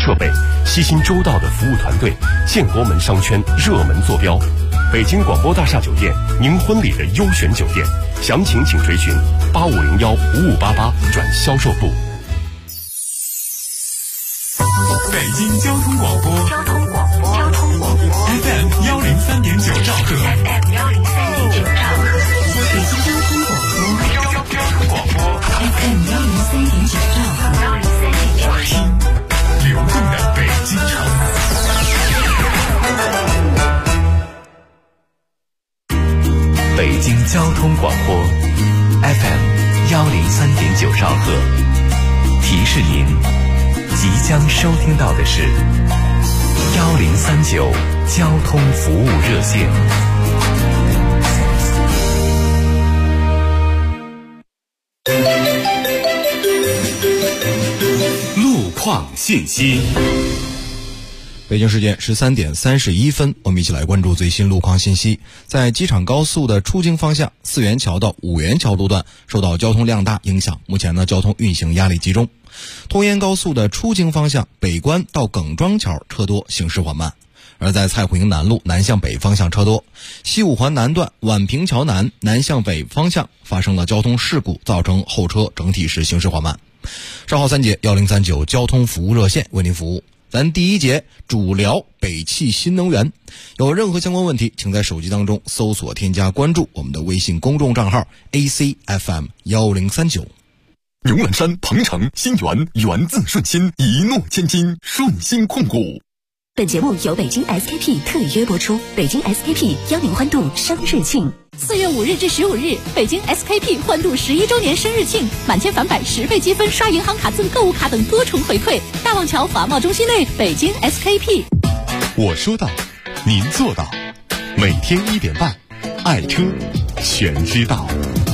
设备、悉心周到的服务团队，建国门商圈热门坐标。北京广播大厦酒店，您婚礼的优选酒店，详情请垂询85015588转销售部。 北京交通广播FM 103.9兆赫， 北京交通广播 FM 103.9兆赫， 听流动的北京城。北京交通广播 FM 103.9兆赫，提示您即将收听到的是1039交通服务热线。路况信息。 北京时间13点31分，我们一起来关注最新路况信息。在机场高速的出京方向，四元桥到五元桥路段受到交通量大影响，目前交通运行压力集中。通燕高速的出京方向，北关到耿庄桥车多，行驶缓慢。而在蔡胡营南路南向北方向车多，西五环南段宛平桥南南向北方向发生了交通事故，造成后车整体是行驶缓慢。稍后3节1039交通服务热线为您服务。咱第一节主聊北汽新能源，有任何相关问题，请在手机当中搜索添加关注我们的微信公众账号 ACFM1039。 牛栏山、鹏城、新源，源自顺心，一诺千金，顺心控股。 本节目由北京 SKP 特约播出。北京 SKP 邀您欢度生日庆。4月5日至15日，北京 SKP 欢度11周年生日庆，满千返百10倍积分，刷银行卡赠购物卡等多重回馈。大望桥华贸中心内，北京 SKP。 我说到，您做到。每天1点半，爱车全知道。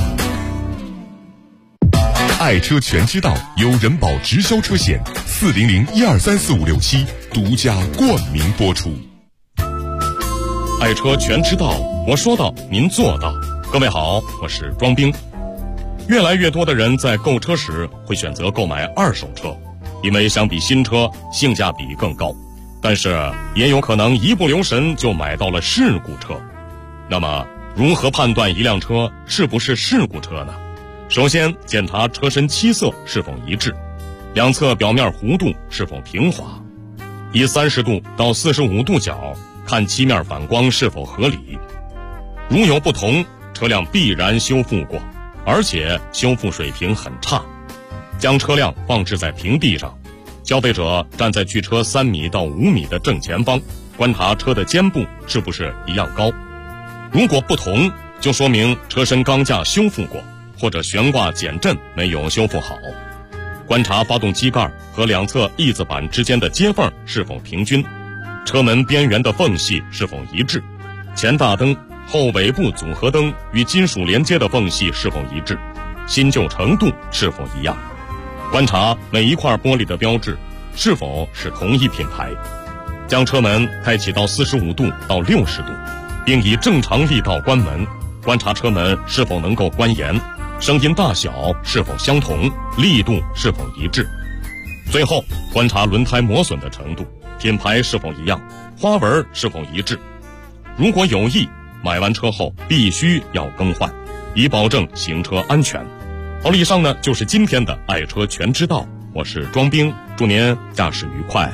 爱车全知道由人保直销车险400123456独家冠名播出。 爱车全知道，我说到您做到。各位好，我是庄兵。越来越多的人在购车时会选择购买二手车，因为相比新车性价比更高，但是也有可能一不留神就买到了事故车。那么如何判断一辆车是不是事故车呢？首先检查车身漆色是否一致，两侧表面弧度是否平滑，以30度到45度角看漆面反光是否合理。如有不同，车辆必然修复过，而且修复水平很差。将车辆放置在平地上，消费者站在距车3米到5米的正前方，观察车的肩部是不是一样高。如果不同，就说明车身钢架修复过，或者悬挂减震没有修复好。观察发动机盖和两侧翼子板之间的接缝是否平均，车门边缘的缝隙是否一致，前大灯、后尾部组合灯与金属连接的缝隙是否一致，新旧程度是否一样。观察每一块玻璃的标志是否是同一品牌。将车门开启到45度到60度，并以正常力道关门，观察车门是否能够关严，声音大小是否相同，力度是否一致。最后观察轮胎磨损的程度，品牌是否一样，花纹是否一致。如果有异，买完车后必须要更换，以保证行车安全。好了，以上呢就是今天的爱车全知道，我是庄兵，祝您驾驶愉快。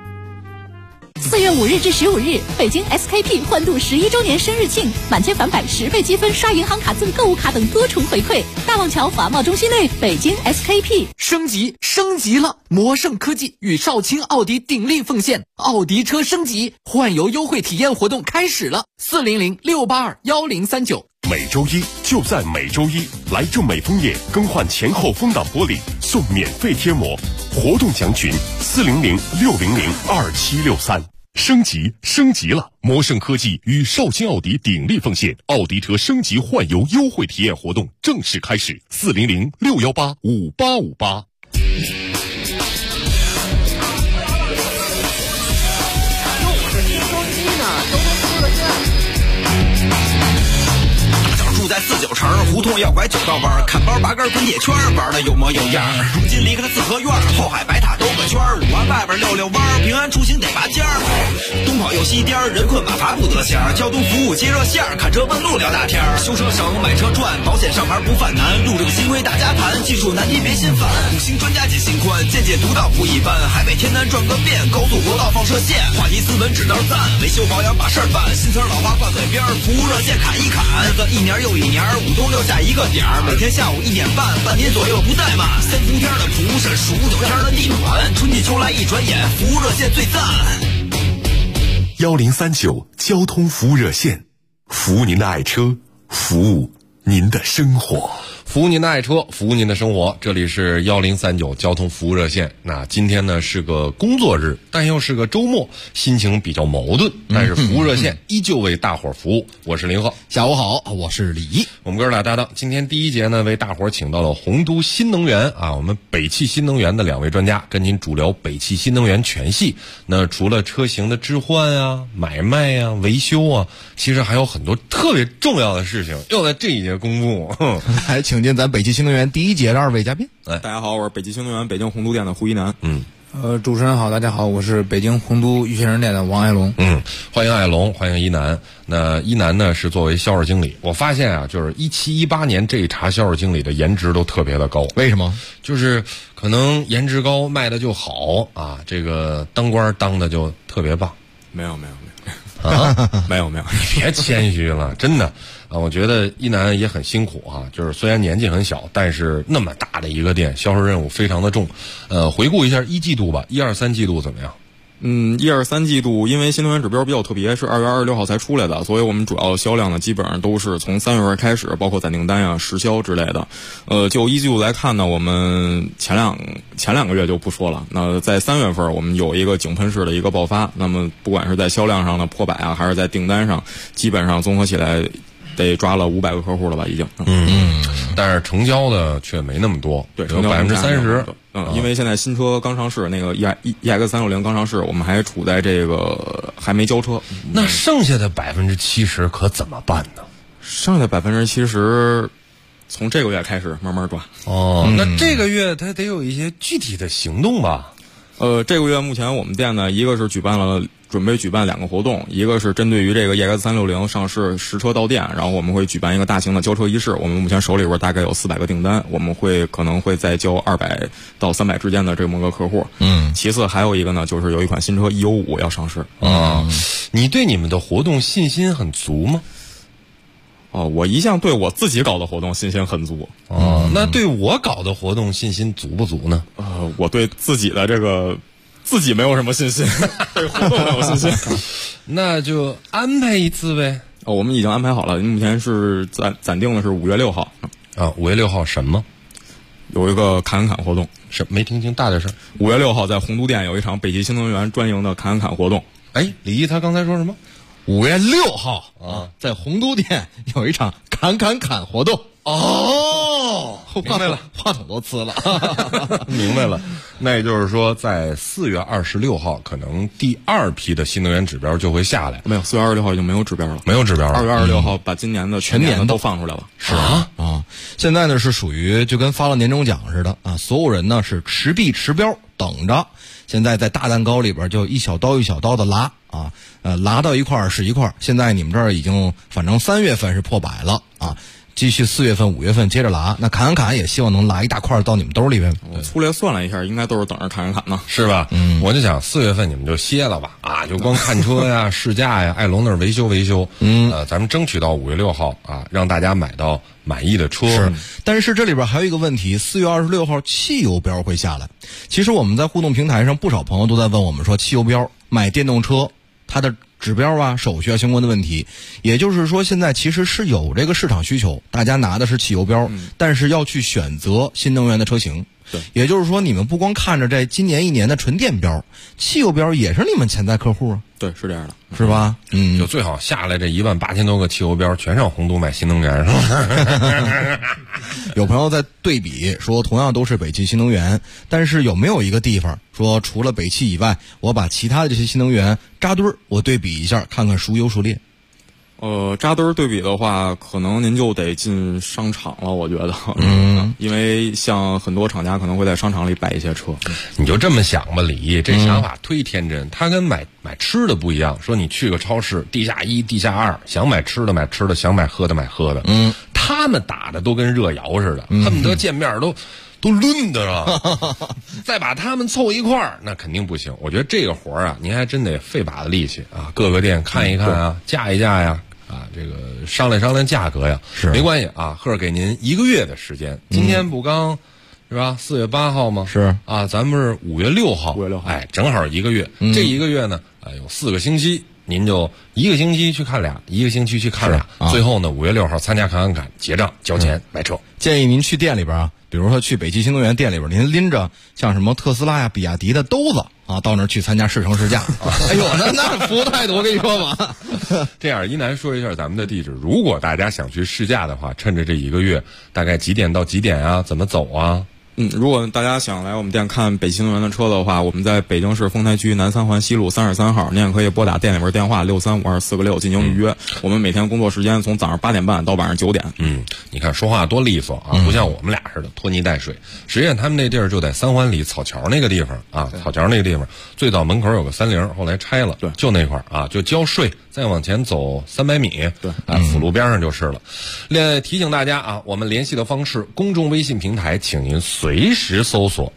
4月5日至15日，北京 SKP 欢度11周年生日庆，满千返百10倍积分，刷银行卡赠购物卡等多重回馈。大望桥华贸中心内，北京 SKP。 升级了！魔盛科技与少卿奥迪鼎力奉献，奥迪车升级换油优惠体验活动开始了，400-682-1039。 每周一就在每周一，来正美枫叶更换前后风挡玻璃送免费贴膜，活动详询400-600-2763。升级了！魔盛科技与少卿奥迪鼎力奉献，奥迪车升级换油优惠体验活动正式开始，400-618-5858。 住在49城胡同要拐拐九道弯，看包拔根滚铁圈，玩的有模有样。如今离开了四合院，后海白塔兜个圈，五环外边溜溜弯，平安出行得拔尖儿。东跑右西颠，人困马乏不得闲。交通服务接热线，看车问路聊大天。修车省买车赚，保险上牌不犯难。路这个新规大家谈，技术难题别心烦。五星专家解心宽，见解独到不一般。海北天南转个遍，高速国道放射线。话题斯文指道赞，维修保养把事儿办。新词老话挂嘴边，服务热线砍一砍。日子一年又一年，5冬6夏一个点儿。每天下午1点半，半年左右不怠慢。3伏天的蒲是数9天的地暖，春季秋来一转眼，服务热线最赞。 1039交通服务热线，服务您的爱车，服务您的生活。 服务您的爱车，服务您的生活。这里是1039交通服务热线。那今天呢是个工作日，但又是个周末，心情比较矛盾。但是服务热线依旧为大伙服务。我是林鹤， 下午好，我是李毅。 我们哥俩搭档，今天第一节呢为大伙请到了洪都新能源啊，我们北汽新能源的2位专家，跟您主聊北汽新能源全系。那除了车型的置换啊、买卖啊、维修啊，其实还有很多特别重要的事情要在这一节公布。 还请进咱北汽新能源第一节的2位嘉宾。 大家好，我是北汽新能源北京洪都店的胡一楠。 主持人好，大家好，我是北京洪都玉泉人店的王爱龙。 欢迎爱龙，欢迎一楠。那一楠呢是作为销售经理，我发现啊，就是17、18年这一茬销售经理的颜值都特别的高。 为什么？ 就是可能颜值高，卖的就好啊，这个当官当的就特别棒。 没有啊， 没有， 你别谦虚了，真的啊，我觉得一楠也很辛苦啊，就是虽然年纪很小，但是那么大的一个店，销售任务非常的重。回顾一下1季度吧，1、2、3季度怎么样 ？1、2、3季度，因为新能源指标比较特别，是2月26号才出来的，所以我们主要销量呢，基本上都是从3月份开始，包括攒订单呀、实销之类的。就1季度来看呢，我们前两个月就不说了。那在3月份，我们有一个井喷式的一个爆发。那么不管是在销量上的破百啊，还是在订单上，基本上综合起来得抓了500个客户了吧，已经。 但是成交的却没那么多， 对， 有30%。 因为现在新车刚上市，那个 EX360 刚上市，我们还处在这个还没交车。 那剩下的70%可怎么办呢？ 剩下的70%，从这个月开始慢慢抓。 那这个月它得有一些具体的行动吧？ 这个月目前我们店呢，一个是准备举办2个活动，一个是针对于这个 EX360 上市实车到店，然后我们会举办一个大型的交车仪式。我们目前手里边大概有400个订单，我们可能会再交200到300之间的这么个客户。其次还有一个呢，就是有一款新车 EO5 要上市。 你对你们的活动信心很足吗？ 我一向对我自己搞的活动信心很足。 那对我搞的活动信心足不足呢？ 我对自己的自己没有什么信心，对活动没有信心。 那就安排一次呗。 我们已经安排好了，目前是暂定的是5月6号。 5月6号什么？ 有一个砍活动。 没听清，大点声。 5月6号在洪都店有一场北汽新能源专营的砍活动。 李毅他刚才说什么 ？5月6号啊，在洪都店有一场砍活动。 明白了， 话筒都呲了。 明白了。那也就是说，在4月26号，可能第2批的新能源指标就会下来。 没有，4月26号已经没有指标了。 没有指标了。 2月26号把今年的全年的都放出来了。 是啊。现在呢是属于就跟发了年终奖似的啊，所有人呢是持币持标等着。现在在大蛋糕里边就一小刀一小刀的拉啊，拉到一块儿是一块儿。现在你们这儿已经反正3月份是破百了啊。继续4月份、5月份接着拉，那砍也希望能拉一大块到你们兜里边。 我粗略算了一下，应该都是等着砍呢， 是吧？我就想4月份你们就歇了吧，就光看车呀、试驾呀，爱龙那儿维修。咱们争取到5月6号啊，让大家买到满意的车。 是，但是这里边还有一个问题，4月26号汽油标会下来。其实我们在互动平台上，不少朋友都在问我们说，汽油标买电动车它的指标啊、手续啊相关的问题。也就是说，现在其实是有这个市场需求，大家拿的是汽油标，但是要去选择新能源的车型。 对， 也就是说，你们不光看着这今年1年的纯电标，汽油标也是你们潜在客户啊。 对，是这样的， 是吧？ 就最好下来这18000多个汽油标全上洪都买新能源，是吧？ 有朋友在对比说，同样都是北汽新能源，但是有没有一个地方说，除了北汽以外，我把其他的这些新能源扎堆儿，我对比一下，看看孰优孰劣？ 扎堆儿对比的话，可能您就得进商场了，我觉得。因为像很多厂家可能会在商场里摆一些车。 你就这么想吧，李毅，这想法忒天真。他跟买吃的不一样，说你去个超市，地下1、地下2，想买吃的买吃的，想买喝的买喝的。他们打的都跟热窑似的，恨不得见面都抡的了，再把他们凑一块儿，那肯定不行。我觉得这个活儿啊，您还真得费把子力气啊，各个店看一看啊，架一架呀，啊，这个商量商量价格呀，是没关系啊。赫给您1个月的时间，今天不刚是吧？4月8号吗？ 是啊，咱们是5月6号，5月6号，哎，正好1个月。这1个月呢，有4个星期。您就1个星期去看俩，1个星期去看俩，最后呢5月6号参加看看结账交钱买车。 建议您去店里边啊，比如说去北汽新能源店里边，您拎着像什么特斯拉呀、比亚迪的兜子啊，到那儿去参加试乘试驾。哎呦，那服务态度我跟你说嘛。 这样，一楠说一下咱们的地址。如果大家想去试驾的话，趁着这1个月，大概几点到几点啊？怎么走啊？ 如果大家想来我们店看北汽新能源的车的话，我们在北京市丰台区南三环西路33号，您也可以拨打店里边电话6352446进行预约。我们每天工作时间从早上8点半到晚上9点。 你看说话多利索啊，不像我们俩似的拖泥带水。实际上他们那地儿就在3环里草桥那个地方啊，草桥那个地方最早门口有个30，后来拆了，对，就那块儿啊，就交税，再往前走300米，对，啊，辅路边上就是了。提醒大家啊，我们联系的方式，公众微信平台，请您随时搜索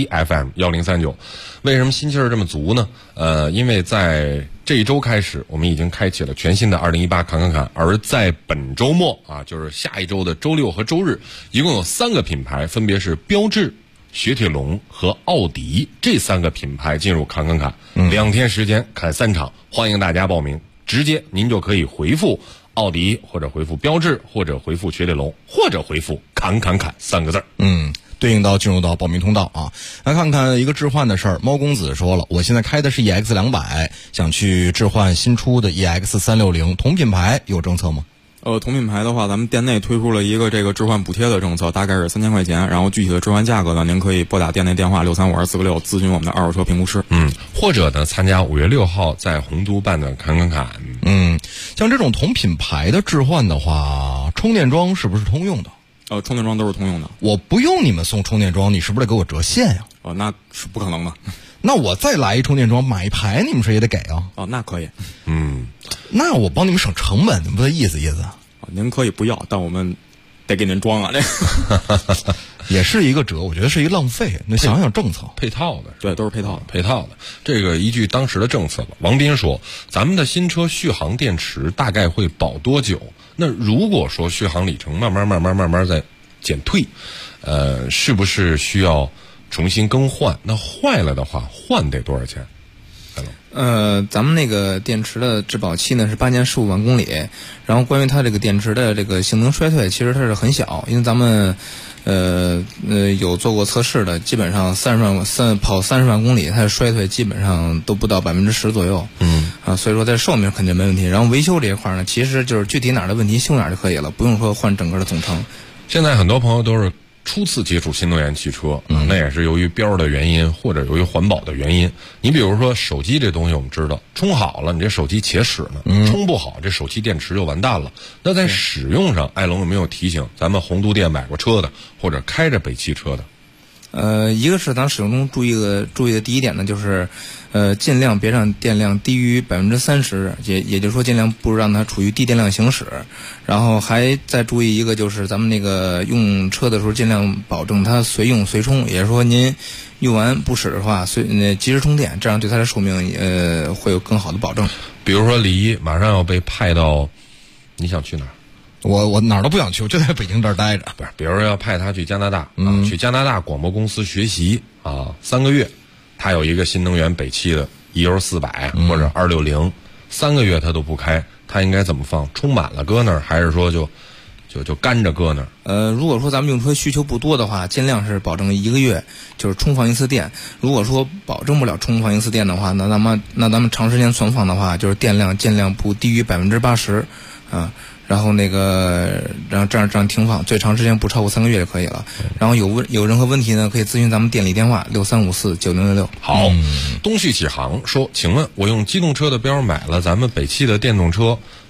ACFM1039。为什么心气儿这么足呢？因为在这一周开始，我们已经开启了全新的2018侃，而在本周末啊，就是下一周的周六和周日，一共有3个品牌，分别是标致、雪铁龙和奥迪这3个品牌进入侃，2天时间侃3场，欢迎大家报名。直接您就可以回复奥迪，或者回复标致，或者回复雪铁龙，或者回复侃3个字。 对应到进入到报名通道啊。来看看一个置换的事儿，猫公子说了，我现在开的是 EX200， 想去置换新出的 EX360，同品牌有政策吗？ 同品牌的话，咱们店内推出了一个这个置换补贴的政策，大概是3000块钱。然后具体的置换价格呢，您可以拨打店内电话6352446咨询我们的二手车评估师。 或者呢，参加5月6号在洪都办的侃。 像这种同品牌的置换的话，充电桩是不是通用的？ 充电桩都是通用的。 我不用你们送充电桩，你是不是得给我折现呀？ 那是不可能的。 那我再来一充电桩，买一排，你们是也得给啊？ 那可以。 那我帮你们省成本，你们不得意思？ 您可以不要，但我们得给您装啊，这也是一个折，我觉得是一个浪费。那想想政策配套的， 对，都是配套的。这个依据当时的政策吧。王斌说，咱们的新车续航电池大概会保多久？那如果说续航里程慢慢在减退，是不是需要重新更换？那坏了的话，换得多少钱？ 咱们那个电池的质保期呢是8年15万公里，然后关于它这个电池的这个性能衰退，其实它是很小，因为咱们有做过测试的，基本上跑30万公里，它的衰退基本上都不到10%左右。所以说在寿命肯定没问题。然后维修这一块呢，其实就是具体哪儿的问题修哪儿就可以了，不用说换整个的总成。 现在很多朋友都是初次接触新能源汽车，那也是由于标的原因或者由于环保的原因。你比如说手机这东西，我们知道充好了，你这手机且使呢；充不好，这手机电池就完蛋了。那在使用上，艾龙有没有提醒咱们洪都店买过车的或者开着北汽车的？ 一个是咱使用中注意的第一点呢，就是尽量别让电量低于30%，也就是说尽量不让它处于低电量行驶。然后还再注意一个，就是咱们那个用车的时候尽量保证它随用随充，也就是说您用完不使的话及时充电，这样对它的寿命会有更好的保证。 比如说李一马上要被派到，你想去哪儿？ 我哪儿都不想去，我就在北京这儿待着。 不是，比如说要派他去加拿大，去加拿大广播公司学习3个月，他有一个新能源北汽的 EO400或者260，3个月他都不开，他应该怎么放？充满了搁那儿，还是说就干着搁那儿？ 如果说咱们用车需求不多的话，尽量是保证1个月就是充放1次电。如果说保证不了充放1次电的话，那咱们长时间存放的话，就是电量尽量不低于80%然后然后这样停放，最长时间不超过3个月就可以了。然后有任何问题呢，可以咨询咱们店里电话635496666。 好，东旭启航说，请问我用机动车的标买了咱们北汽的电动车，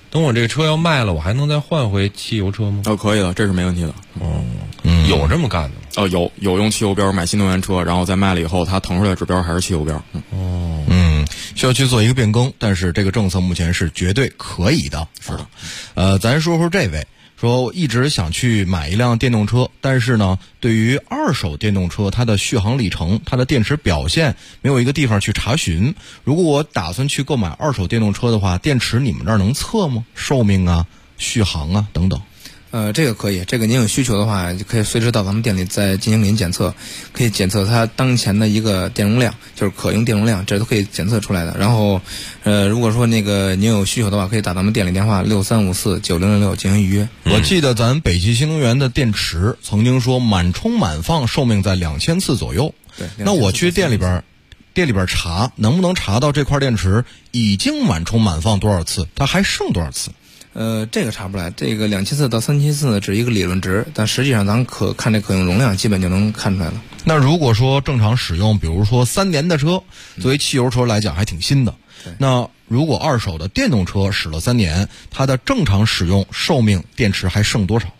等我这个车要卖了，我还能再换回汽油车吗？ 可以的，这是没问题的。 有这么干的吗？ 有用汽油标买新能源车，然后再卖了以后，它腾出来的指标还是汽油标。 需要去做一个变更，但是这个政策目前是绝对可以的。 是的。 咱说说这位。说我一直想去买一辆电动车，但是呢，对于二手电动车，它的续航里程、它的电池表现没有一个地方去查询。如果我打算去购买二手电动车的话，电池你们这儿能测吗？寿命啊、续航啊等等。 这个可以，这个您有需求的话，就可以随时到咱们店里再进行给您检测，可以检测它当前的一个电容量，就是可用电容量，这都可以检测出来的。然后，如果说那个您有需求的话，可以打咱们店里电话63549066进行预约。 我记得咱北汽新能源的电池曾经说满充满放寿命在2000次左右。 对， 那我去店里边查，能不能查到这块电池已经满充满放多少次，它还剩多少次？ 这个查不出来，这个2000次到3000次呢，只是一个理论值，但实际上咱看这可用容量，基本就能看出来了。 那如果说正常使用，比如说3年的车，作为汽油车来讲还挺新的。那如果二手的电动车使了3年，它的正常使用寿命电池还剩多少？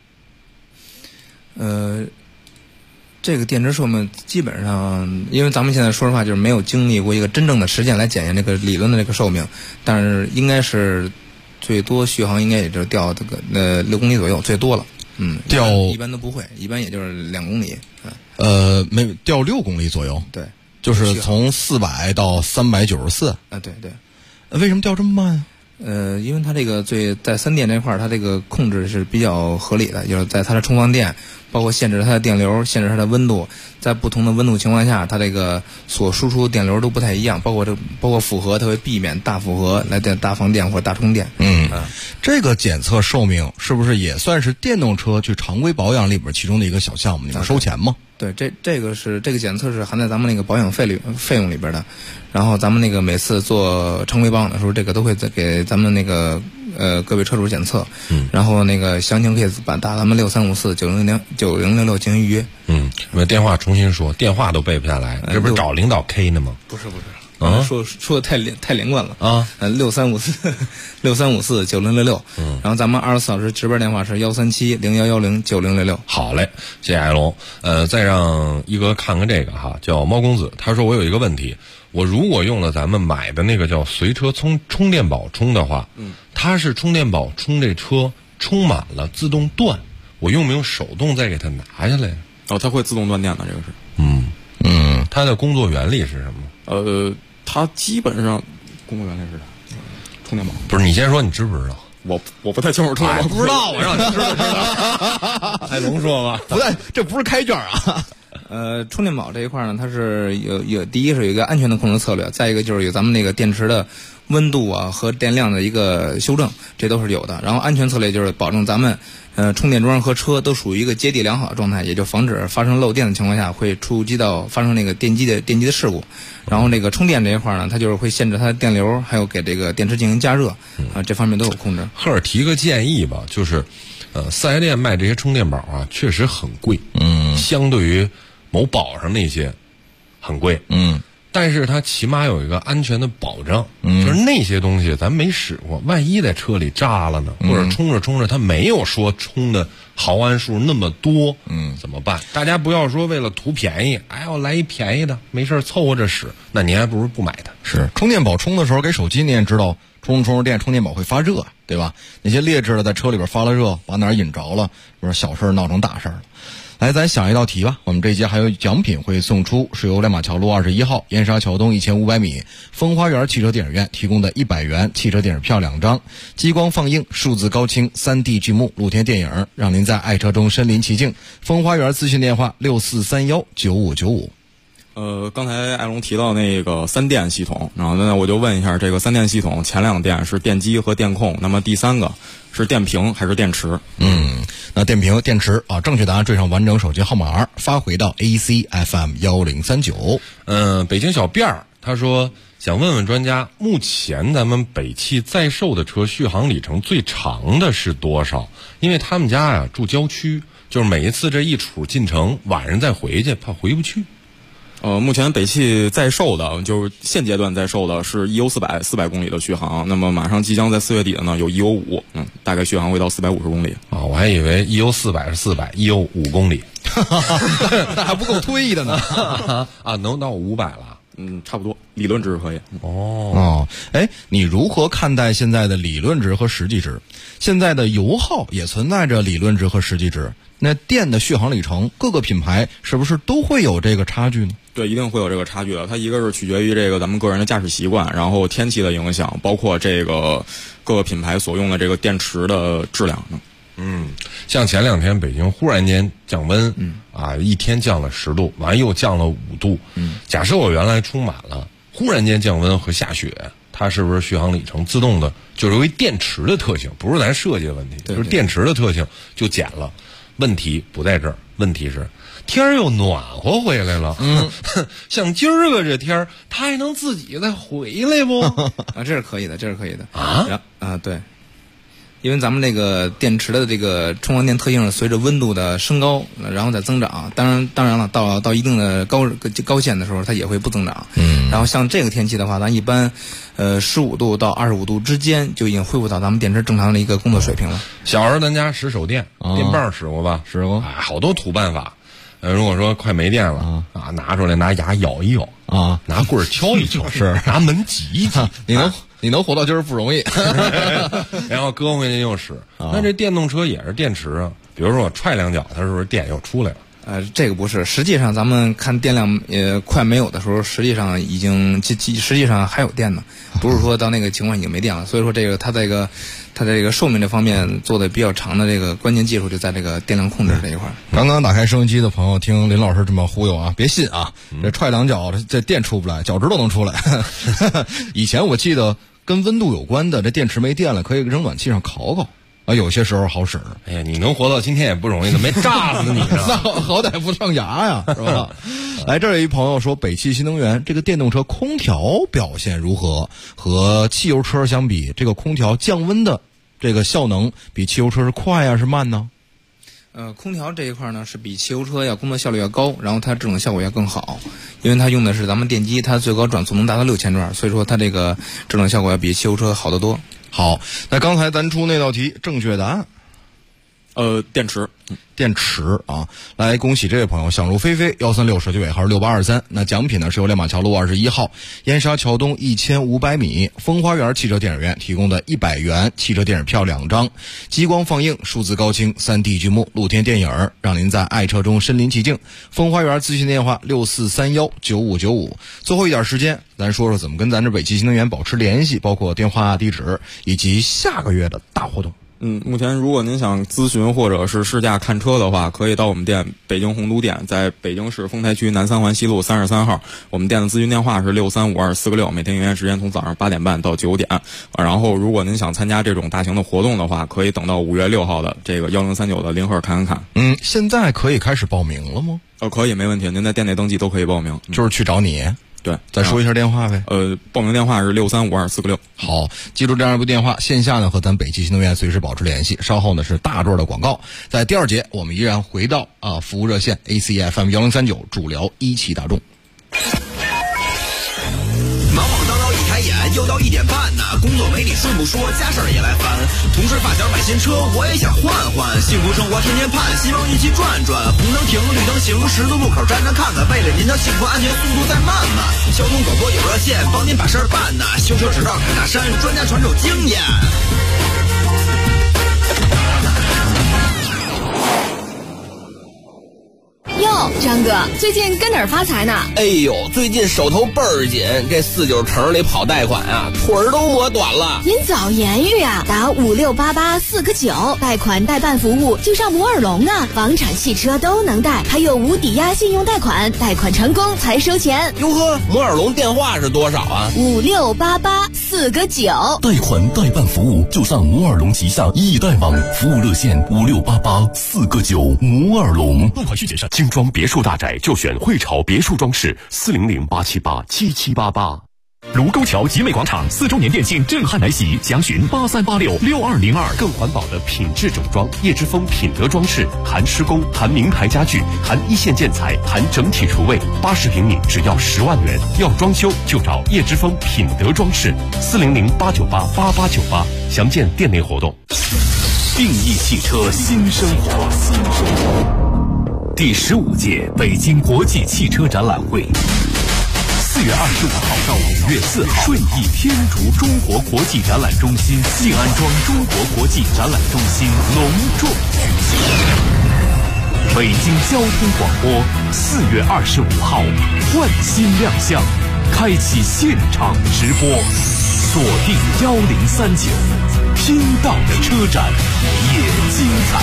这个电池寿命基本上，因为咱们现在说实话就是没有经历过一个真正的实践来检验这个理论的这个寿命，但是应该是最多续航应该也就掉这个6公里左右，最多了。掉一般都不会，一般也就是2公里。 没掉6公里左右。 对， 就是从400到394。 对。 为什么掉这么慢啊？ 因为它这个在三电这块它这个控制是比较合理的，就是在它的充放电，包括限制它的电流，限制它的温度，在不同的温度情况下，它这个所输出电流都不太一样，包括负荷，它会避免大负荷来大放电或者大充电。 这个检测寿命是不是也算是电动车去常规保养里边其中的一个小项目？你们收钱吗？ 对，这个检测是含在咱们那个保养费用里边的，然后咱们那个每次做常规保养的时候，这个都会给咱们那个各位车主检测，然后那个详情可以打咱们63549066进行预约。 我电话重新说，电话都背不下来，这不是找领导 K 呢吗？ 不是。说的太连贯了啊！63549066，然后咱们24小时值班电话是13701109066。 好嘞，谢谢艾龙。再让一哥看看这个哈，叫猫公子，他说我有一个问题，我如果用了咱们买的那个叫随车充电宝充的话，它是充电宝充这车充满了自动断，我用不用手动再给它拿下来？ 它会自动断电的，这个是。它的工作原理是什么？ 它基本上工作原理是充电宝。 不是，你先说，你知不知道？ 我不太清楚充电宝。 不知道，我让你知道。 艾龙说吧。 不对，这不是开卷啊。 充电宝这一块呢，它是有第一是有一个安全的控制策略，再一个就是有咱们那个电池的温度啊和电量的一个修正，这都是有的。然后安全策略就是保证咱们充电桩和车都属于一个接地良好的状态，也就防止发生漏电的情况下会发生那个电机的事故。然后那个充电这一块呢，它就是会限制它的电流，还有给这个电池进行加热这方面都有控制。 赫尔提个建议吧，就是4S店卖这些充电宝啊，确实很贵，相对于某宝上那些很贵，但是它起码有一个安全的保障，就是那些东西咱没使过，万一在车里炸了呢，或者充着它没有说充的毫安数那么多，怎么办？大家不要说为了图便宜，我来一便宜的，没事凑合着使，那您还不如不买它。 是充电宝充的时候给手机，你也知道充着电，充电宝会发热，对吧？那些劣质的在车里边发了热，把哪儿引着了，不是小事闹成大事了。来，咱想一道题吧。我们这一节还有奖品会送出，是由亮马桥路21号燕莎桥东1500米风花园汽车电影院提供的100元汽车电影票2张，激光放映、数字高清、3D 剧目、露天电影，让您在爱车中身临其境。风花园咨询电话64319595。 刚才艾龙提到那个3电系统，然后那我就问一下，这个3电系统前2电是电机和电控，那么第3个是电瓶还是电池？ 那电瓶、电池啊，正确答案缀上完整手机号码发回到 ACFM1039。 北京小辫儿他说想问问专家，目前咱们北汽在售的车续航里程最长的是多少？因为他们家呀住郊区，就是每一次这一处进城，晚上再回去怕回不去。 目前北汽在售的，就是现阶段在售的是 EU400 公里的续航，那么马上即将在4月底的呢有 EU5，大概续航会到450公里。 啊，我还以为 EU400 是400，EU5 公里， 那还不够推的呢。 啊，能到500了。 差不多，理论值可以。 你如何看待现在的理论值和实际值？现在的油耗也存在着理论值和实际值，那电的续航里程，各个品牌是不是都会有这个差距呢？ 对，一定会有这个差距的。它一个是取决于这个咱们个人的驾驶习惯，然后天气的影响，包括这个各个品牌所用的这个电池的质量。 像前2天北京忽然间降温，一天降了10度，完又降了5度。假设我原来充满了，忽然间降温和下雪，它是不是续航里程自动的，就是由于电池的特性，不是咱设计的问题，就是电池的特性就减了。问题不在这儿，问题是天儿又暖和回来了。像今儿个这天儿，它还能自己再回来不？ 这是可以的，对。因为咱们这个电池的这个充放电特性是随着温度的升高，然后再增长。当然了，到一定的高线的时候，它也会不增长。然后像这个天气的话，咱一般，15度到25度之间就已经恢复到咱们电池正常的一个工作水平了。 小时候咱家使手电，电棒使过吧？ 使过。 好多土办法。如果说快没电了拿出来，拿牙咬一咬拿棍儿敲一敲， 是拿门挤一挤。 你能活到今儿不容易。 然后搁回去又使。那这电动车也是电池啊，比如说我踹2脚，它是不是电又出来了？ 这个不是，实际上咱们看电量快没有的时候，实际上已经实际上还有电呢，不是说到那个情况已经没电了。所以说这个它在这个寿命这方面做的比较长的这个关键技术就在这个电量控制这一块。 刚刚打开收音机的朋友听林老师这么忽悠啊，别信啊，这踹2脚这电出不来，脚趾头能出来。以前我记得跟温度有关的，这电池没电了可以扔暖气上烤烤。有些时候好使。 哎呀，你能活到今天也不容易的，没炸死你那好歹不上牙呀，是吧？来，这儿有一朋友说，北汽新能源这个电动车空调表现如何？和汽油车相比，这个空调降温的这个效能比汽油车是快呀，是慢呢？ 空调这一块呢是比汽油车要工作效率要高，然后它制冷效果要更好，因为它用的是咱们电机，它最高转速能达到6000转，所以说它这个制冷效果要比汽油车好得多。 好，那刚才咱出那道题，正确答案，电池啊！来，恭喜这位朋友，想入非非136手机尾号6823。那奖品呢是由亮马桥路21号燕莎桥东1500米风花园汽车电影院提供的100元汽车电影票2张，激光放映、数字高清、3D 剧目、露天电影，让您在爱车中身临其境。风花园咨询电话64319595。最后一点时间，咱说说怎么跟咱这北汽新能源保持联系，包括电话、地址以及下个月的大活动。 目前如果您想咨询或者是试驾看车的话，可以到我们店北京洪都店，在北京市丰台区南三环西路33号。我们店的咨询电话是635246，每天营业时间从早上8点半到9点。然后如果您想参加这种大型的活动的话，可以等到5月6号的这个1039的林赫侃侃侃。 现在可以开始报名了吗？ 可以，没问题，您在店内登记都可以报名。 就是去找你。 对， 再说一下电话呗。 报名电话是635246。 好，记住这样一部电话，线下呢和咱北汽新能源随时保持联系。稍后呢是大段的广告，在第2节我们依然回到服务热线 ACFM 1039主聊一汽大众。 忙忙叨叨一开眼，又到1点半呢，工作没你顺不说，家事儿也来烦。同事发小买新车，我也想换换，幸福生活天天盼，希望一起转转。红灯停，绿灯行，十字路口站站看看，为了您的幸福安全，速度再慢慢。交通广播有热线，帮您把事儿办呐。修车指导侃大山，专家传授经验。 哟，张哥，最近跟哪儿发财呢？ 哎呦，最近手头倍儿紧，这49城里跑贷款啊，腿儿都磨短了。 您早言语啊，打5688-4个9，贷款代办服务就上摩尔龙啊，房产、汽车都能贷，还有无抵押信用贷款，贷款成功才收钱。 哟呵，摩尔龙电话是多少啊 ？5688-4个9。 贷款代办服务就上摩尔龙旗下易贷网，服务热线5688-4个9，摩尔龙。 贷款需谨慎。精装别墅大宅就选汇潮别墅装饰，400-878-7788。 卢沟桥集美广场4周年店庆震撼来袭，详询83866202。 更环保的品质整装，叶之峰品德装饰，含施工，含名牌家具，含一线建材，含整体厨卫，80平米只要10万元。要装修就找叶之峰品德装饰，400-898-8898，详见店内活动。 定义汽车新生活。第15届北京国际汽车展览会，4月25号到5月4号，顺义天竺中国国际展览中心静安庄中国国际展览中心隆重举行。北京交通广播4月25号焕新亮相，开启现场直播，锁定1039，听到的车展也精彩。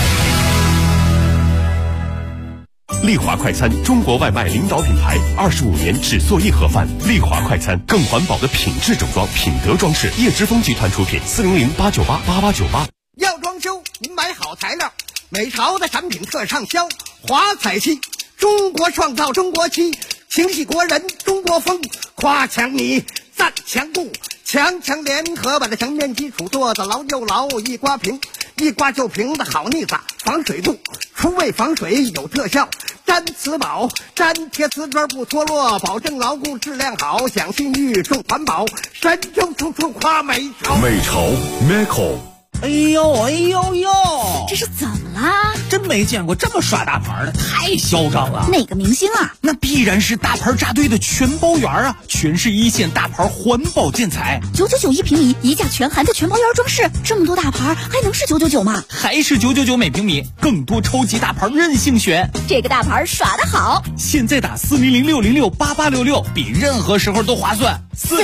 丽华快餐，中国外卖领导品牌，25年只做一盒饭。丽华快餐，更环保的品质整装，品德装饰，叶之峰集团出品，400-898-8898。 要装修，您买好材料，美潮的产品特畅销，华彩漆，中国创造中国漆，情系国人中国风，夸墙泥，赞墙布，强联合把这墙面基础做得牢又牢，一刮平，一刮就平的好腻子，防水度，厨卫防水有特效，粘瓷宝，粘贴瓷砖不脱落，保证牢固质量好，享信誉重环保，神州处处夸美潮。 美潮 Michael。 哎呦哎呦呦， 这是怎么啦？ 真没见过这么耍大牌的，太嚣张了。 哪个明星啊？ 那必然是大牌扎堆的全包园啊，全是一线大牌环保建材 ，999一平米，一价全含的全包园装饰，这么多大牌还能是999吗？ 还是999每平米，更多超级大牌任性选， 这个大牌耍得好。 现在打400-606-8866，比任何时候都划算。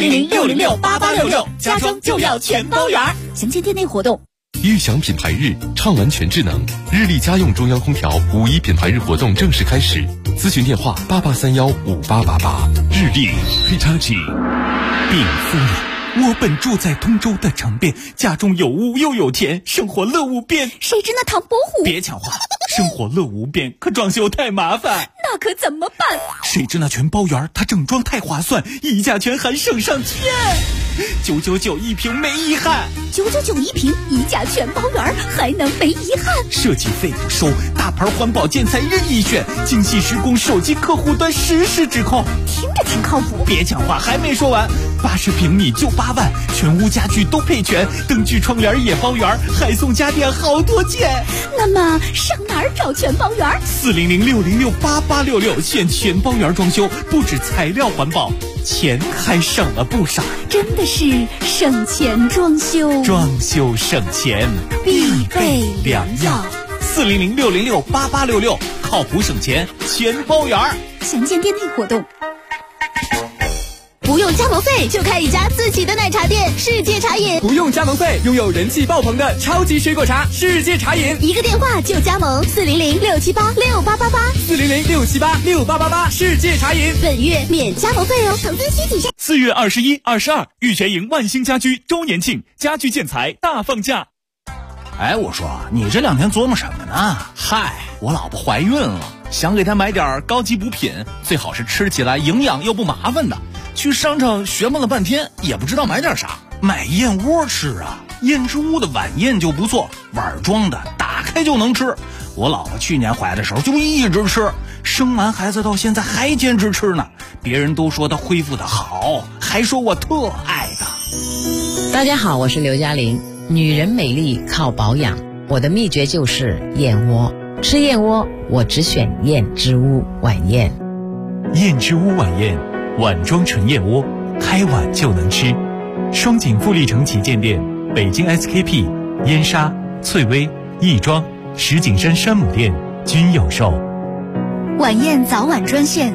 400-606-8866，家装就要全包园，详见店内活动。 悦享品牌日，畅玩全智能，日立家用中央空调5·1品牌日活动正式开始，咨询电话88315888。 日立 Hitachi。禀夫人，我本住在通州的城边，家中有屋又有田，生活乐无边。 谁知那唐伯虎？ 别抢话，生活乐无边，可装修太麻烦。 那可怎么办？ 谁知那全包园，它整装太划算，一价全含省上天。999一平没遗憾 ，999一平，一价全包园，还能没遗憾？ 设计费不收，大牌环保建材任意选，精细施工，手机客户端实时指控， 听着挺靠谱。 别抢话，还没说完，80平米就8万，全屋家具都配全，灯具窗帘也包圆，还送家电好多件。 那么上哪儿找全包园 ？400-606-8866，现全包园装修，不止材料环保，钱还省了不少。 真的是省钱装修， 装修省钱必备良药。 400-606-8866，靠谱省钱全包园， 详见店内活动。不用加盟费就开一家自己的奶茶店，世界茶饮。 不用加盟费，拥有人气爆棚的超级水果茶，世界茶饮。 一个电话就加盟，400-678-6888，400-678-6888， 世界茶饮。 本月免加盟费哦，成分需谨慎。 4月21、22，玉泉营万兴家居周年庆，家居建材大放价。 哎，我说你这2天琢磨什么呢？ 嗨，我老婆怀孕了，想给她买点高级补品，最好是吃起来营养又不麻烦的。去商场学摸了半天，也不知道买点啥。买燕窝吃啊，燕之屋的晚宴就不错，碗装的，打开就能吃。我老婆去年怀的时候就一直吃，生完孩子到现在还坚持吃呢。别人都说她恢复的好，还说我特爱她。 大家好，我是刘嘉玲。女人美丽靠保养，我的秘诀就是燕窝。吃燕窝，我只选燕之屋晚宴。 燕之屋晚宴，碗装纯燕窝，开碗就能吃。双井富力城旗舰店、北京 SKP、燕莎、翠微、亦庄、石景山山姆店均有售。 晚宴早晚专线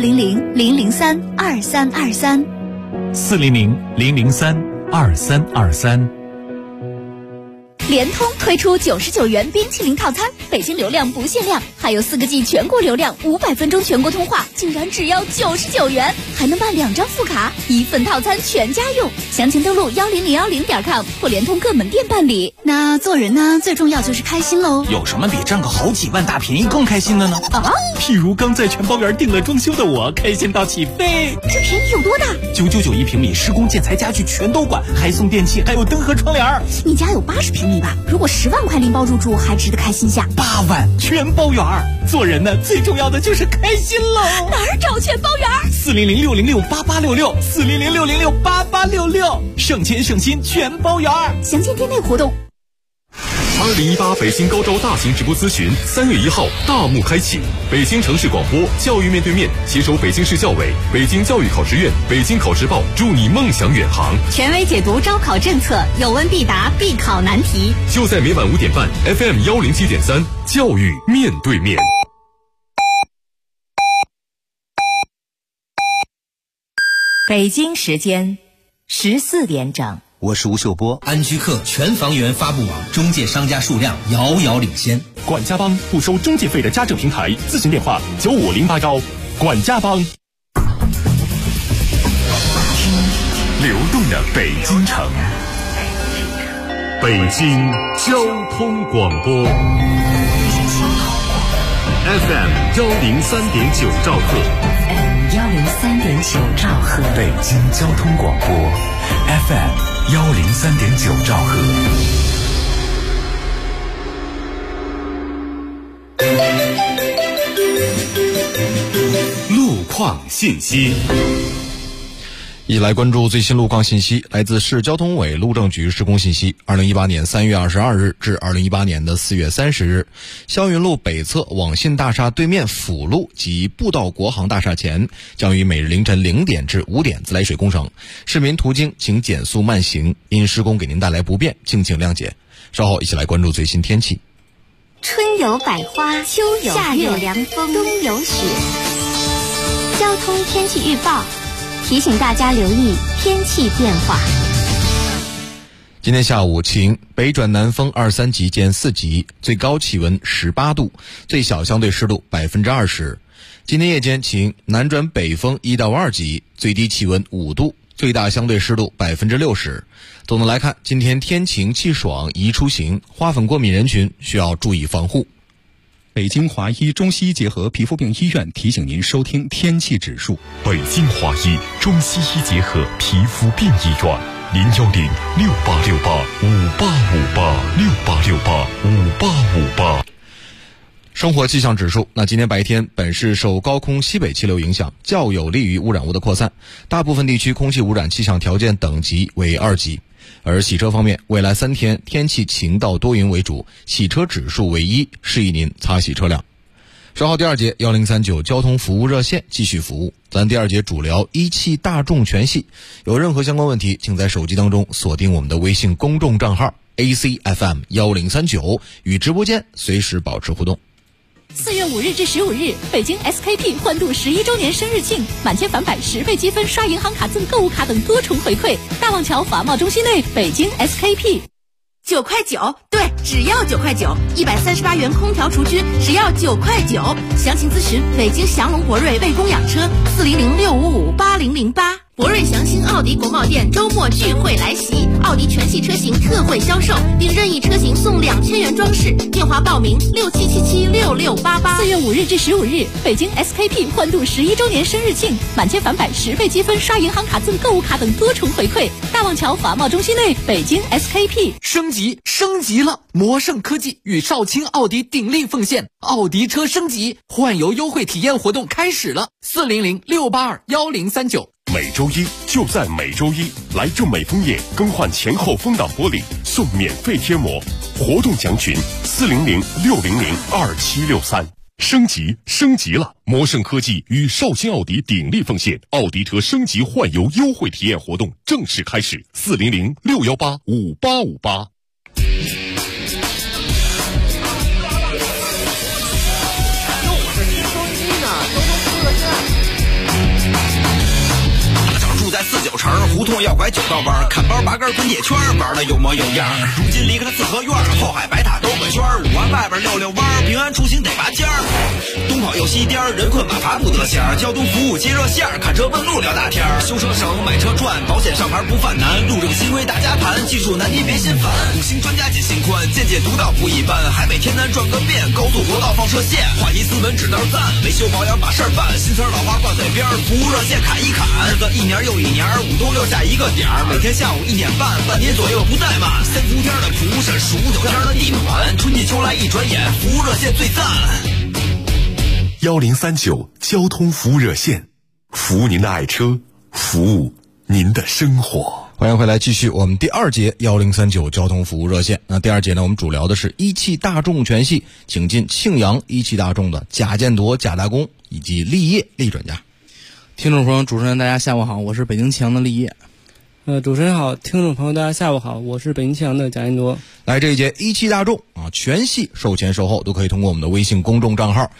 400-003-2323。 400-003-2323。 联通推出99元冰淇淋套餐，北京流量不限量，还有4个G 全国流量，500分钟全国通话，竟然只要99元，还能办2张副卡，1份套餐全家用。详情登录10010.com或联通各门店办理。那做人呢，最重要就是开心喽。 有什么比占个好几万大便宜更开心的呢？ 啊， 譬如刚在全包园订了装修的我，开心到起飞。 这便宜有多大 ？999平米，施工建材家具全都管，还送电器，还有灯和窗帘。 你家有80平米吧？如果10万块拎包入住，还值得开心下。 8万全包园，做人呢最重要的就是开心喽。 哪儿找全包园 ？400-606-8866，400-606-8866，省钱省心全包园。 详见店内活动。 2018北京高招大型直播咨询3月1号大幕开启，北京城市广播教育面对面携手北京市教委、北京教育考试院、北京考试报，助你梦想远航。 权威解读招考政策，有问必答，必考难题。 就在每晚5点半 FM 107.3，教育面对面。 北京时间14点整。 我是吴秀波。安居客全房源发布网中介商家数量遥遥领先。 管家帮不收中介费的家政平台，咨询电话9508管家帮。 流动的北京城，北京交通广播 FM 103.9兆赫 ，103.9兆赫， 北京交通广播 FM 103.9兆赫。 路况信息。 一起来关注最新路况信息，来自市交通委路政局施工信息。2018年3月22日至2018年的4月30日，霄云路北侧网信大厦对面辅路及步道国航大厦前，将于每日凌晨0点至5点自来水工程，市民途经请减速慢行，因施工给您带来不便，敬请谅解。稍后一起来关注最新天气。 春有百花，秋有夏有凉风，冬有雪。交通天气预报提醒大家留意天气变化。 今天下午晴，北转南风2、3级见4级，最高气温18度，最小相对湿度20%。今天夜间晴，南转北风1到2级，最低气温5度，最大相对湿度60%。总的来看，今天天晴气爽，宜出行，花粉过敏人群需要注意防护。 北京华医中西医结合皮肤病医院提醒您收听天气指数。 北京华医中西医结合皮肤病医院，010-6868-5858，6868-5858。 生活气象指数，那今天白天本市受高空西北气流影响，较有利于污染物的扩散，大部分地区空气污染气象条件等级为2级。而洗车方面，未来3天天气晴到多云为主，洗车指数为1，示意您擦洗车辆。稍后第2节1039交通服务热线继续服务，咱第2节主聊17大众全系。有任何相关问题，请在手机当中锁定我们的微信公众账号 ACFM 1039，与直播间随时保持互动。 4月5日至15日，北京 SKP 欢度11周年生日庆，满千返百10倍积分，刷银行卡赠购物卡等多重回馈。大望桥华贸中心内，北京 SKP。9块9，对，只要9块9，138元空调除菌，只要9块9。详情咨询北京祥龙博瑞为供养车，400-655-8008。博瑞祥兴奥迪国贸店周末聚会来袭，奥迪全系车型特惠销售，并任意车型送2000元装饰。电话报名67776688。4月5日至15日，北京 SKP 欢度11周年生日庆，满千返百10倍积分，刷银行卡赠购物卡等多重回馈。大望桥华贸中心内，北京 SKP。 升级了！魔盛科技与少卿奥迪鼎力奉献，奥迪车升级换油优惠体验活动开始了，400-682-1039。 每周一就在每周一，来正美枫叶更换前后风挡玻璃送免费贴膜，活动详询400-600-2763。升级了！魔盛科技与少卿奥迪鼎力奉献，奥迪车升级换油优惠体验活动正式开始，400-618-5858。 住在4 49城，胡同要拐9道弯，砍包8根滚铁圈，玩的有模有样。如今离开了四合院，后海白塔兜个圈，5环外边溜弯，平安出行得拔尖儿。东跑又西颠，人困马乏不得闲，交通服务接热线，看车问路聊大天，修车省买车赚，保险上牌不犯难，路政新规大家盘，技术难题别心烦，5星专家解心宽，见解独到不一般，海北天南转个遍，高速国道放射线，话题斯文指道赞，维修保养把事儿办，新词老话挂嘴边，服务热线砍一砍，日子一年又一年，5冬6夏一个点儿，每天下午1点半，半年左右不怠慢，3伏天的蒲扇，数9天的地暖，春季秋来一转眼，服务热线最赞。 1039交通服务热线，服务您的爱车，服务您的生活。 欢迎回来，继续我们第2节1039交通服务热线。那第2节呢，我们主聊的是一汽大众全系，请进庆阳一汽大众的贾建铎贾大工以及立业立专家。 听众朋友，主持人大家下午好，我是北京庆阳的立业。 主持人好，听众朋友大家下午好，我是北京庆阳的贾建铎。 来，这一节一汽大众啊，全系售前售后都可以通过我们的微信公众账号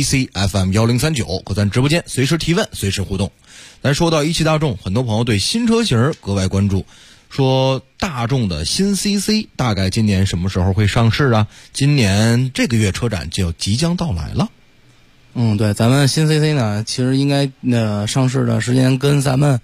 ACFM1039和咱直播间随时提问，随时互动。咱说到一汽大众，很多朋友对新车型格外关注，说大众的新 CC 大概今年什么时候会上市啊？今年这个月车展就即将到来了。 对，咱们新 CC 呢，其实应该上市的时间跟咱们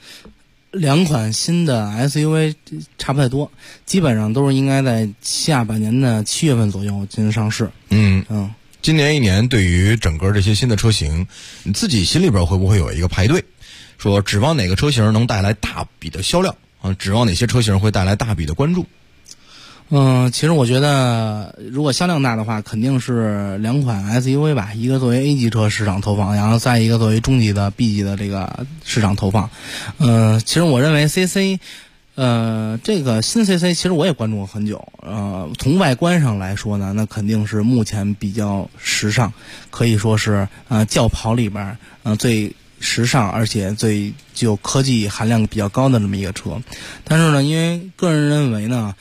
2款新的 SUV 差不太多，基本上都是应该在下半年的7月份左右进行上市。 今年一年对于整个这些新的车型，你自己心里边会不会有一个排队，说指望哪个车型能带来大笔的销量啊？指望哪些车型会带来大笔的关注？ 其实我觉得如果销量大的话，肯定是2款 SUV 吧，一个作为 A 级车市场投放，然后再一个作为中级的 B 级的这个市场投放。其实我认为 CC 这个新 CC 其实我也关注过很久。从外观上来说呢，那肯定是目前比较时尚，可以说是轿跑里边最时尚而且最具有科技含量比较高的这么一个车。但是呢，因为个人认为呢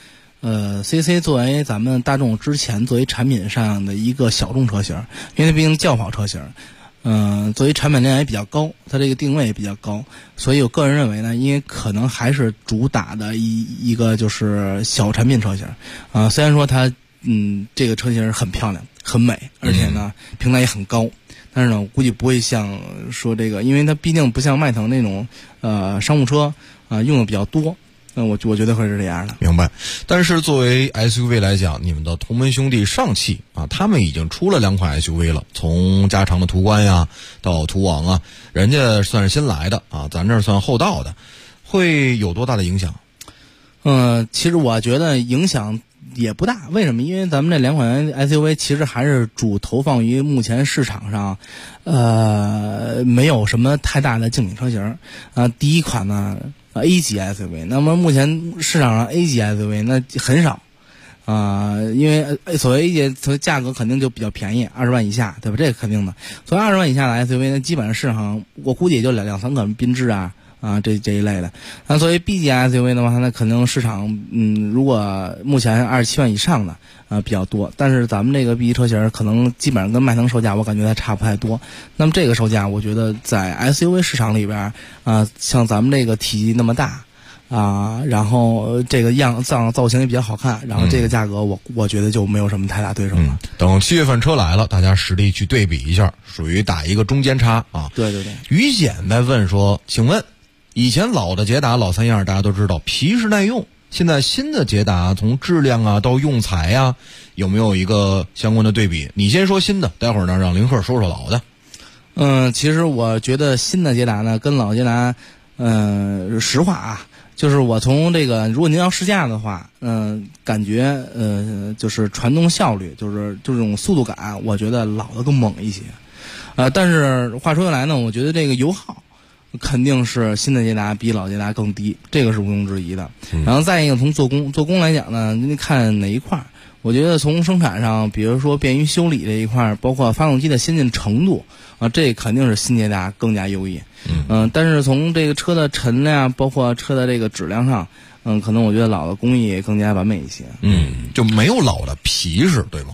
CC 作为咱们大众之前作为产品上的一个小众车型，因为它毕竟轿跑车型，作为产品量也比较高，它这个定位也比较高，所以我个人认为呢，因为可能还是主打的一个就是小产品车型虽然说它这个车型很漂亮很美，而且呢平台也很高，但是呢我估计不会像说这个，因为它毕竟不像迈腾那种商务车用的比较多。我觉得会是这样的。 明白。但是作为 SUV 来讲，你们的同门兄弟上汽啊，他们已经出了2款 SUV 了，从加长的途观呀到途昂啊，人家算是新来的啊，咱这算后到的，会有多大的影响？ 其实我觉得影响也不大。为什么？因为咱们这2款 SUV 其实还是主投放于目前市场上没有什么太大的竞品车型第一款呢A 级 SUV， 那么目前市场上 A 级 SUV 那很少因为所谓 A 级所谓价格肯定就比较便宜，20万以下，对吧？这个肯定的。所谓20万以下的 SUV 呢，基本上市场我估计也就2-3款缤智这一类的。那作为 B 级 SUV 的话，那可能市场如果目前27万以上的比较多，但是咱们这个 B 级车型可能基本上跟迈腾售价我感觉它差不太多。那么这个售价我觉得在 SUV 市场里边像咱们这个体积那么大然后这个造型也比较好看，然后这个价格我觉得就没有什么太大对手了。 等7月份车来了，大家实力去对比一下，属于打一个中间差对。 于简在问说，请问以前老的捷达老3样大家都知道皮实耐用，现在新的捷达从质量到用材有没有一个相关的对比？你先说新的，待会儿呢让林克说说老的。 其实我觉得新的捷达呢跟老捷达实话就是我从这个，如果您要试驾的话感觉就是传动效率就是这种速度感，我觉得老的更猛一些但是话说回来呢，我觉得这个油耗肯定是新的捷达比老捷达更低，这个是毋庸置疑的。然后再一个从做工来讲呢，您看哪一块，我觉得从生产上，比如说便于修理这一块，包括发动机的先进程度这肯定是新捷达更加优异。但是从这个车的陈量，包括车的这个质量上，可能我觉得老的工艺更加完美一些。 就没有老的皮实，对吗？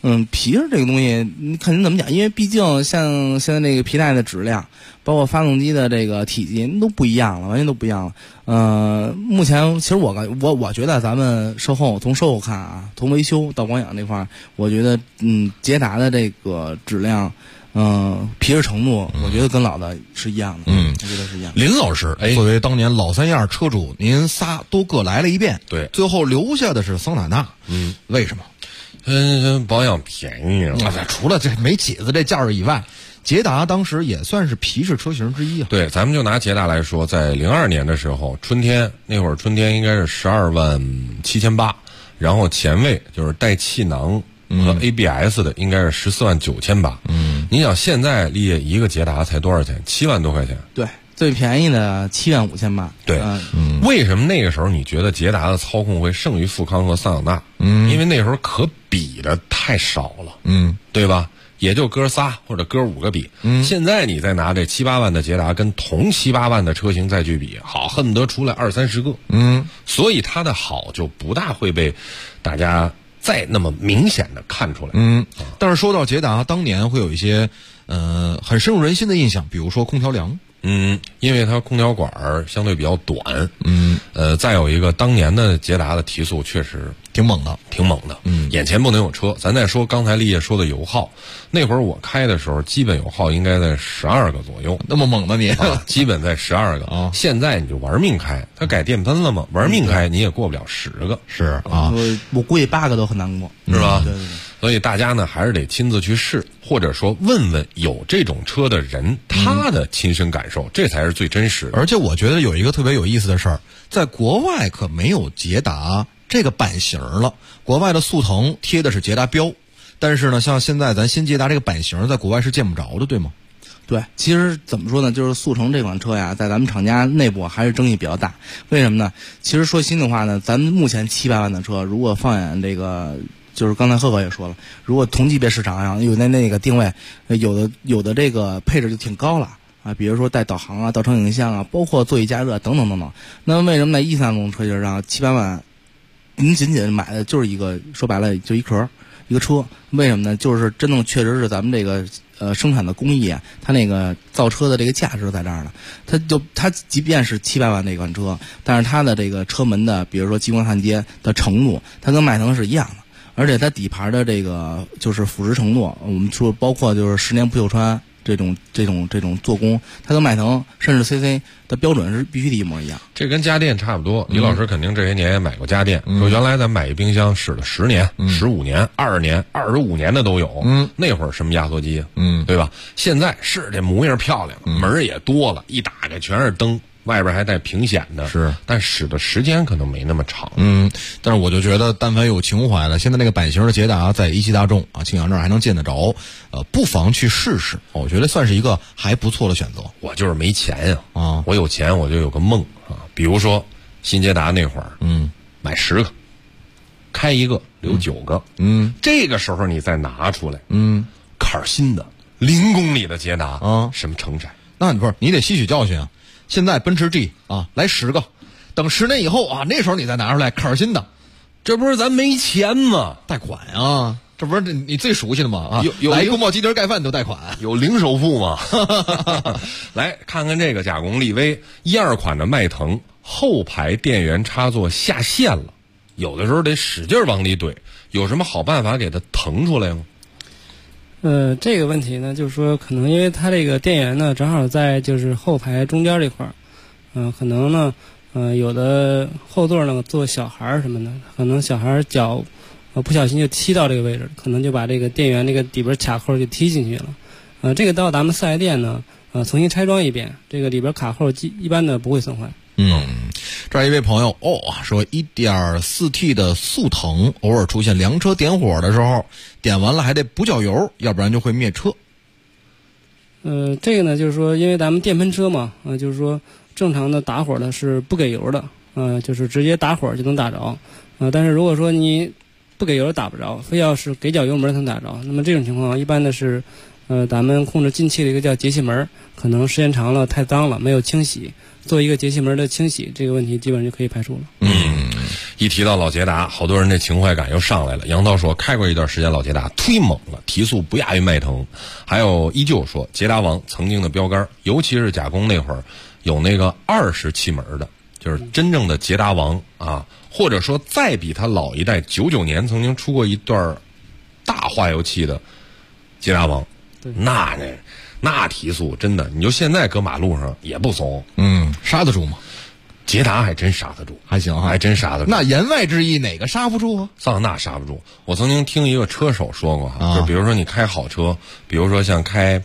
皮实这个东西，你看您怎么讲？因为毕竟像现在这个皮带的质量，包括发动机的这个体积都不一样了，完全都不一样了。目前其实我觉得咱们从售后看啊，从维修到保养这块儿，我觉得捷达的这个质量。皮实程度，我觉得跟老的是一样的。我觉得是一样的。 林老师，作为当年老三样车主，您仨都各来了一遍， 对， 最后留下的是桑塔纳。为什么？ 保养便宜啊。 除了这没起子这价儿以外，捷达当时也算是皮实车型之一啊。 对，咱们就拿捷达来说，在02年的时候，春天那会儿，春天应该是127800，然后前卫就是带气囊和 ABS 的应该是149800。你想现在立业一个捷达才多少钱？7万多块钱。 对，最便宜的75800。 对，为什么那个时候你觉得捷达的操控会胜于富康和桑塔纳？因为那时候可比的太少了。对吧？也就哥仨或者哥5个比。现在你再拿这7、8万的捷达跟同7、8万的车型再去比，好，恨不得出来20、30个。所以它的好就不大会被大家再那么明显的看出来。 但是说到捷达，当年会有一些很深入人心的印象，比如说空调梁。 因为它空调管相对比较短。再有一个，当年的捷达的提速确实挺猛的。 眼前不能有车。咱再说刚才立业说的油耗，那会儿我开的时候，基本油耗应该在12个左右。 那么猛的你？ 基本在12个啊。现在你就玩命开，它改电喷了嘛，玩命开你也过不了10个。 是啊， 我估计8个都很难过， 是吧？ 对。 所以大家呢还是得亲自去试，或者说问问有这种车的人他的亲身感受，这才是最真实的。 而且我觉得有一个特别有意思的事儿，在国外可没有捷达这个版型了，国外的速腾贴的是捷达标，但是呢，像现在咱新捷达这个版型在国外是见不着的，对吗？ 对，其实怎么说呢，就是速腾这款车呀，在咱们厂家内部还是争议比较大。为什么呢？其实说心里话呢，咱们目前7、8万的车，如果放眼这个。就是刚才赫赫也说了，如果同级别市场上有那个定位，有的这个配置就挺高了啊，比如说带导航啊、倒车影像啊，包括座椅加热等等等等。那么为什么在13种车型上7、8万，您仅仅买的就是一个，说白了就一壳一个车？为什么呢？就是真正确实是咱们这个生产的工艺啊，它那个造车的这个价值在这儿呢。它即便是7、8万那款车，但是它的这个车门的，比如说激光焊接的程度，它跟迈腾是一样的。而且它底盘的这个就是腐蚀程度，我们说包括就是10年不锈穿这种做工，它跟迈腾甚至 CC 的标准是必须得一模一样。 这跟家电差不多。李老师肯定这些年也买过家电，说原来咱买一冰箱使了10年、15年、20年、25年的都有。那会儿什么压缩机，对吧？现在是这模样漂亮，门也多了，一打开全是灯。外边还带屏显的， 是， 但使的时间可能没那么长。 但是我就觉得，但凡有情怀的，现在那个版型的捷达在一汽大众啊、庆阳这儿还能见得着，不妨去试试。我觉得算是一个还不错的选择。 我就是没钱啊，我有钱我就有个梦啊，比如说新捷达那会儿，买10个，开一个留9个，这个时候你再拿出来，坎儿新的0公里的捷达啊，什么成色？ 那不是你得吸取教训啊！现在奔驰 G 啊，来10个，等10年以后啊，那时候你再拿出来坎儿新的， 这不是咱没钱吗？ 贷款啊，这不是你最熟悉的吗？啊， 有来宫保鸡丁盖饭都贷款， 有零首付吗？来看看这个加工力威12款的迈腾后排电源插座下线了，有的时候得使劲往里怼，有什么好办法给它腾出来吗？ 这个问题呢，就是说可能因为它这个电源呢，正好在就是后排中间这块儿，可能呢，有的后座呢坐小孩什么的，可能小孩脚不小心就踢到这个位置，可能就把这个电源这个底边卡扣就踢进去了。这个到咱们4S店呢，重新拆装一遍，这个里边卡扣一般的不会损坏。 这儿一位朋友说 1.4T 的速腾偶尔出现凉车点火的时候，点完了还得补脚油，要不然就会灭车。 这个呢就是说因为咱们电喷车嘛，就是说正常的打火呢是不给油的，就是直接打火就能打着，但是如果说你不给油打不着，非要是给脚油门才能打着，那么这种情况一般的是咱们控制进气的一个叫节气门，可能时间长了太脏了没有清洗，做一个节气门的清洗，这个问题基本上就可以排除了。 一提到老捷达，好多人这情怀感又上来了。杨涛说，开过一段时间老捷达，忒猛了，提速不亚于迈腾。还有依旧说，捷达王曾经的标杆，尤其是加工那会儿，有那个20气门的，就是真正的捷达王啊。或者说，再比他老一代，99年曾经出过一段大化油器的捷达王，那提速真的，你就现在搁马路上也不怂， 刹得住吗？ 捷达还真刹得住， 还行哈， 还真刹得住。 那言外之意，哪个刹不住啊？ 桑塔纳刹不住。我曾经听一个车手说过就比如说你开好车，比如说像开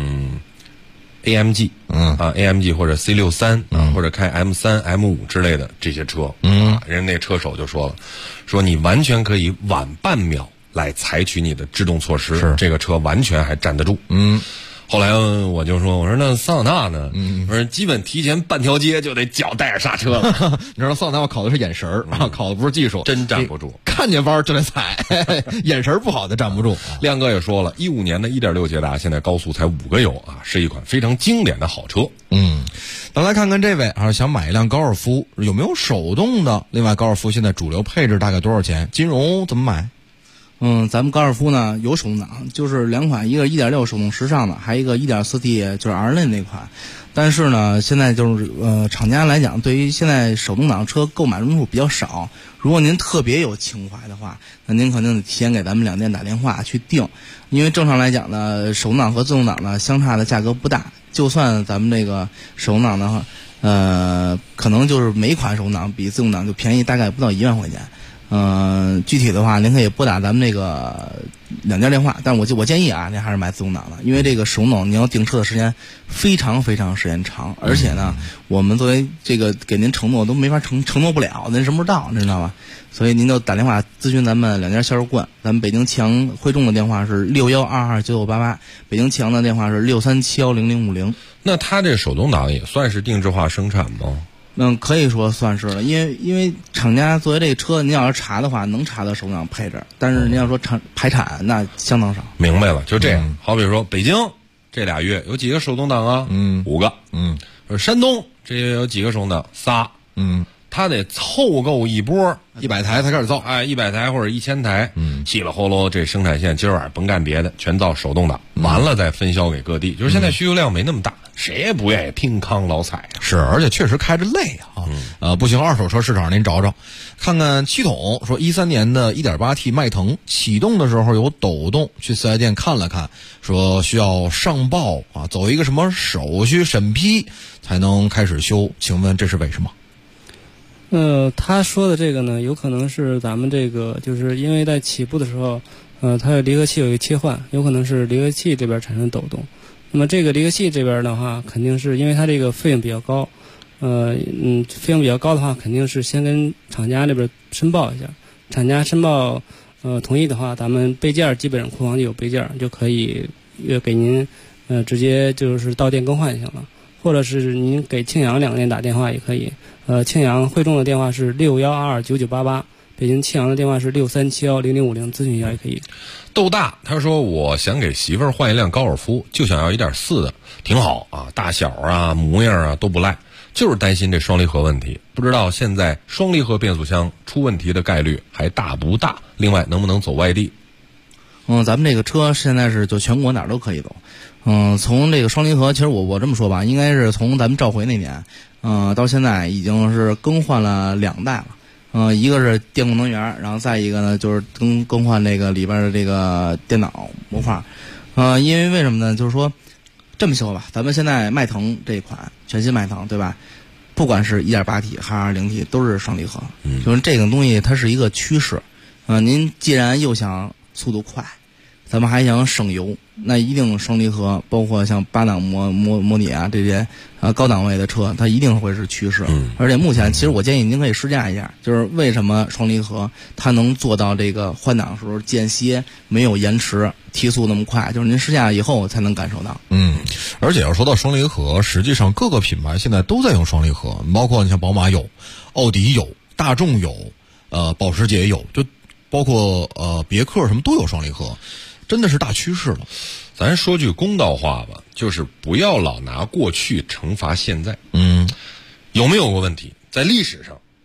AMG AMG 或者 C63或者开 M3 M5 之类的这些车人那车手就说了，说你完全可以晚半秒来采取你的制动措施，这个车完全还站得住。后来我就说，我说那桑塔纳呢？我说基本提前半条街就得脚带着刹车了。 你知道桑塔纳考的是眼神儿考的不是技术， 真站不住， 看见弯就得踩，眼神不好的站不住。 亮哥也说了，15年的 1.6 捷达现在高速才5个油是一款非常经典的好车。 咱来看看这位想买一辆高尔夫，有没有手动的？另外，高尔夫现在主流配置大概多少钱？金融怎么买？ 咱们高尔夫呢有手动挡，就是2款，一个1.6手动时尚的，还有一个 1.4T 就是 R-Line 那款。但是呢，现在就是厂家来讲，对于现在手动挡车购买人数比较少。如果您特别有情怀的话，那您肯定得提前给咱们两店打电话去订，因为正常来讲呢，手动挡和自动挡呢相差的价格不大。就算咱们这个手动挡的话，可能就是每款手动挡比自动挡就便宜大概不到1万块钱。具体的话，您可以拨打咱们这个两家电话，但我建议您还是买自动挡的，因为这个手动挡你要订车的时间非常非常时间长，而且呢，我们作为这个给您承诺都没法承诺不了，您什么时候到，你知道吧？所以您就打电话咨询咱们两家销售顾问，咱们北京启阳汇众的电话是61229988，北京启阳的电话是63710050。 那它这手动挡也算是定制化生产吗？ 可以说算是了，因为厂家作为这个车，您要是查的话，能查到手动挡配置，但是您要说排产，那相当少。 明白了，就这样。好比说北京这俩月有几个手动挡啊？5个。山东这月有几个手动挡？3。他得凑够一波 100台才开始造 ，100台或者1000台，稀里呼噜这生产线今儿晚上甭干别的，全造手动挡，完了再分销给各地。就是现在需求量没那么大，谁也不愿意拼康老彩是，而且确实开着累不行，二手车市场您找找，看看七桶说13年的 1.8T 迈腾启动的时候有抖动，去4S店看了看，说需要上报走一个什么手续审批才能开始修，请问这是为什么？ 他说的这个呢，有可能是咱们这个，就是因为在起步的时候，它的离合器有一个切换，有可能是离合器这边产生抖动。那么这个离合器这边的话，肯定是因为它这个费用比较高，费用比较高的话，肯定是先跟厂家这边申报一下，厂家申报同意的话，咱们备件基本上库房就有备件，就可以给您直接就是到店更换就行了。或者是您给庆阳两个店打电话也可以，庆阳汇众的电话是61229988，北京庆阳的电话是63710050，咨询一下也可以。 豆大他说，我想给媳妇儿换一辆高尔夫，就想要1.4的，挺好大小模样都不赖，就是担心这双离合问题，不知道现在双离合变速箱出问题的概率还大不大？另外能不能走外地？ 咱们这个车现在是就全国哪儿都可以走。从这个双离合，其实我这么说吧，应该是从咱们召回那年，到现在已经是更换了2代了。一个是电控能源，然后再一个呢就是更换这个里边的这个电脑模块。因为什么呢？就是说这么说吧，咱们现在迈腾这一款全新迈腾，对吧？不管是 1.8T 还是 2.0T 都是双离合，就是这个东西它是一个趋势。您既然又想速度快，咱们还想省油，那一定双离合，包括像8档模拟这些高档位的车，它一定会是趋势。而且目前其实我建议您可以试驾一下，就是为什么双离合它能做到这个换挡时候间歇没有延迟，提速那么快，就是您试驾以后才能感受到。 而且要说到双离合，实际上各个品牌现在都在用双离合，包括你像宝马有，奥迪有，大众有，保时捷有，就包括别克什么都有双离合。真的是大趋势了。 咱说句公道话吧，就是不要老拿过去惩罚现在。有没有过问题？在历史上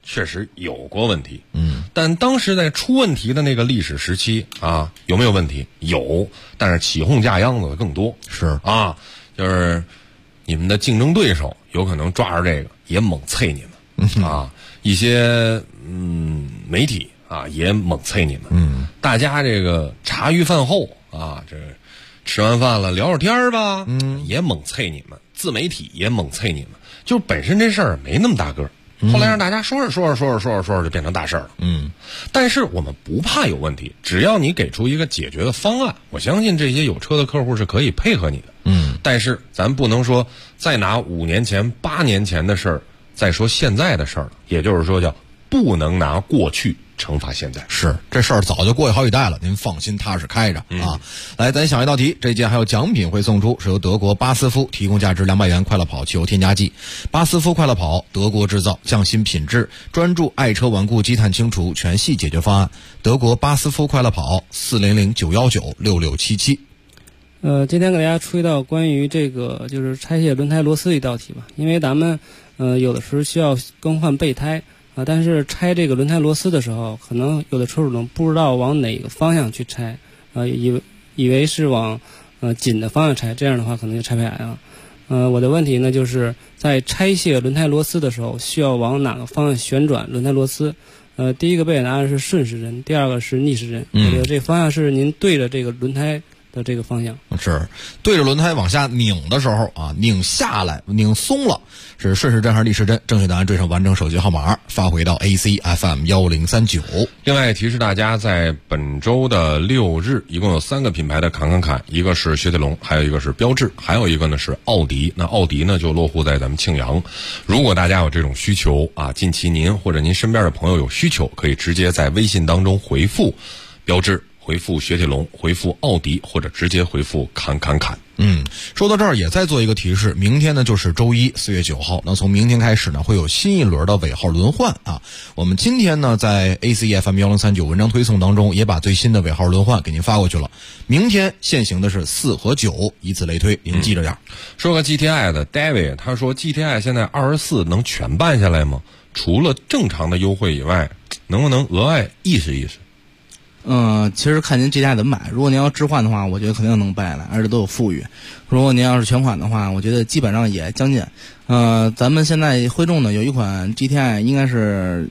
确实有过问题。但当时在出问题的那个历史时期啊，有没有问题？有，但是起哄架秧子的更多。 是啊，就是你们的竞争对手有可能抓着这个也猛啐你们啊，一些媒体啊也猛啐你们。大家这个茶余饭后啊，这吃完饭了聊会儿天吧，也猛啐你们。自媒体也猛啐你们，就是本身这事儿没那么大个儿。后来让大家说着就变成大事儿了。但是我们不怕有问题，只要你给出一个解决的方案，我相信这些有车的客户是可以配合你的。但是咱不能说再拿5年前、8年前的事儿再说现在的事儿了，也就是说叫不能拿过去惩罚现在。 是，这事儿早就过去好几代了，您放心踏实开着啊。来，咱想一道题，这一届还有奖品会送出，是由德国巴斯夫提供价值200元快乐跑汽油添加剂。巴斯夫快乐跑，德国制造，匠心品质，专注爱车顽固积碳清除全系解决方案。德国巴斯夫快乐跑，400-919-6677。 今天给大家出一道关于这个就是拆卸轮胎螺丝的一道题吧，因为咱们有的时候需要更换备胎。但是拆这个轮胎螺丝的时候，可能有的车主呢不知道往哪个方向去拆，以为是往紧的方向拆，这样的话可能就拆不来了。我的问题呢就是在拆卸轮胎螺丝的时候，需要往哪个方向旋转轮胎螺丝？第一个备选答案是顺时针，第二个是逆时针。我觉得这方向是您对着这个轮胎的这个方向， 是对着轮胎往下拧的时候啊，拧下来拧松了是顺时针还是逆时针？正确答案缀上完整手机号码发回到 ACFM 1039。 另外提示大家，在本周的6日一共有3个品牌的侃，一个是雪铁龙，还有一个是标致，还有一个呢是奥迪。那奥迪呢就落户在咱们庆阳。如果大家有这种需求啊，近期您或者您身边的朋友有需求，可以直接在微信当中回复标致，回复雪铁龙，回复奥迪，或者直接回复侃。 说到这儿也再做一个提示，明天呢就是周一4月9号，那从明天开始呢会有新一轮的尾号轮换啊。我们今天呢在 ACFM 1039文章推送当中也把最新的尾号轮换给您发过去了。明天现行的是4和9，以此类推，您记着点。 说个 GTI 的 David， 他说 GTI 现在24能全办下来吗？除了正常的优惠以外，能不能额外意识？ 其实看您 GTI 怎么买。如果您要置换的话，我觉得肯定能办下来，而且都有富裕。如果您要是全款的话，我觉得基本上也将近。咱们现在徽众呢有一款 GTI， 应该是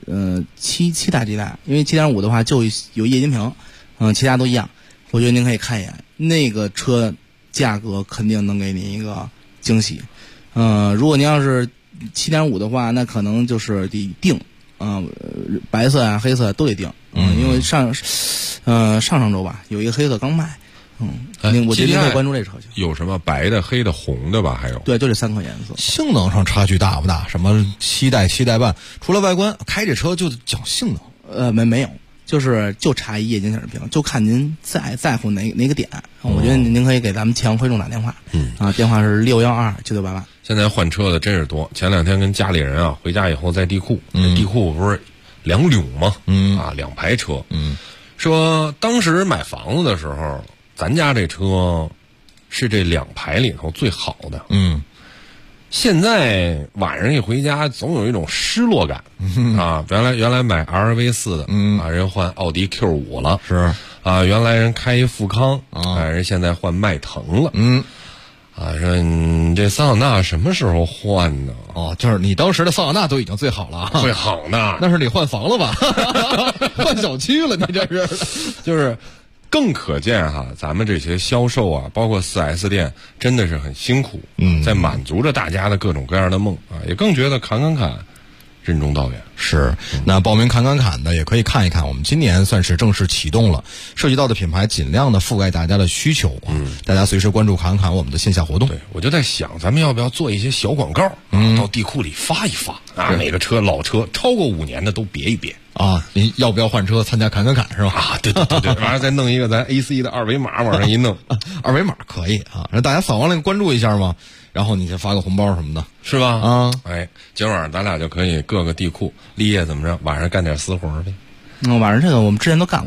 7大 GTI， 因为 7.5 的话就有液晶屏，其他都一样。我觉得您可以看一眼，那个车价格肯定能给您一个惊喜。如果您要是 7.5 的话，那可能就是得定。白色啊黑色都得定。因为上周吧有一个黑色刚卖。我觉得您可以关注这车型。 有什么白的、黑的、红的吧？还有对，就这3款颜色。 性能上差距大不大？什么7代半，除了外观，开这车就讲性能。 没有，就差一液晶显示屏，就看您在乎哪个点。我觉得您可以给咱们庆阳徽众打电话。电话是612-9988。 现在换车的真是多。前2天跟家里人啊回家以后在地库，地库不是2垄吗？2排车。说当时买房子的时候，咱家这车是这2排里头最好的。现在晚上一回家，总有一种失落感。原来买 RV4 的，人换奥迪 Q5 了。 是原来人开一富康，人现在换迈腾了。说你这桑塔纳什么时候换呢？ 就是你当时的桑塔纳都已经最好了， 最好呢。 那是你换房了吧？换小区了，你这是。 就是更可见咱们这些销售啊，包括 4S 店，真的是很辛苦。在满足着大家的各种各样的梦啊，也更觉得侃任重道远。 是，那报名侃的也可以看一看，我们今年算是正式启动了，涉及到的品牌尽量的覆盖大家的需求大家随时关注侃我们的线下活动。 对，我就在想，咱们要不要做一些小广告到地库里发一发每个车老车超过5年的都别一别您要不要换车参加侃是吧？ 对，完了再弄一个咱 AC 的2维码往上一弄 ，2维码可以让大家扫完了关注一下嘛，然后你再发个红包什么的， 是吧？今晚上咱俩就可以各个地库立业怎么着，晚上干点私活呗。 晚上这个我们之前都干过。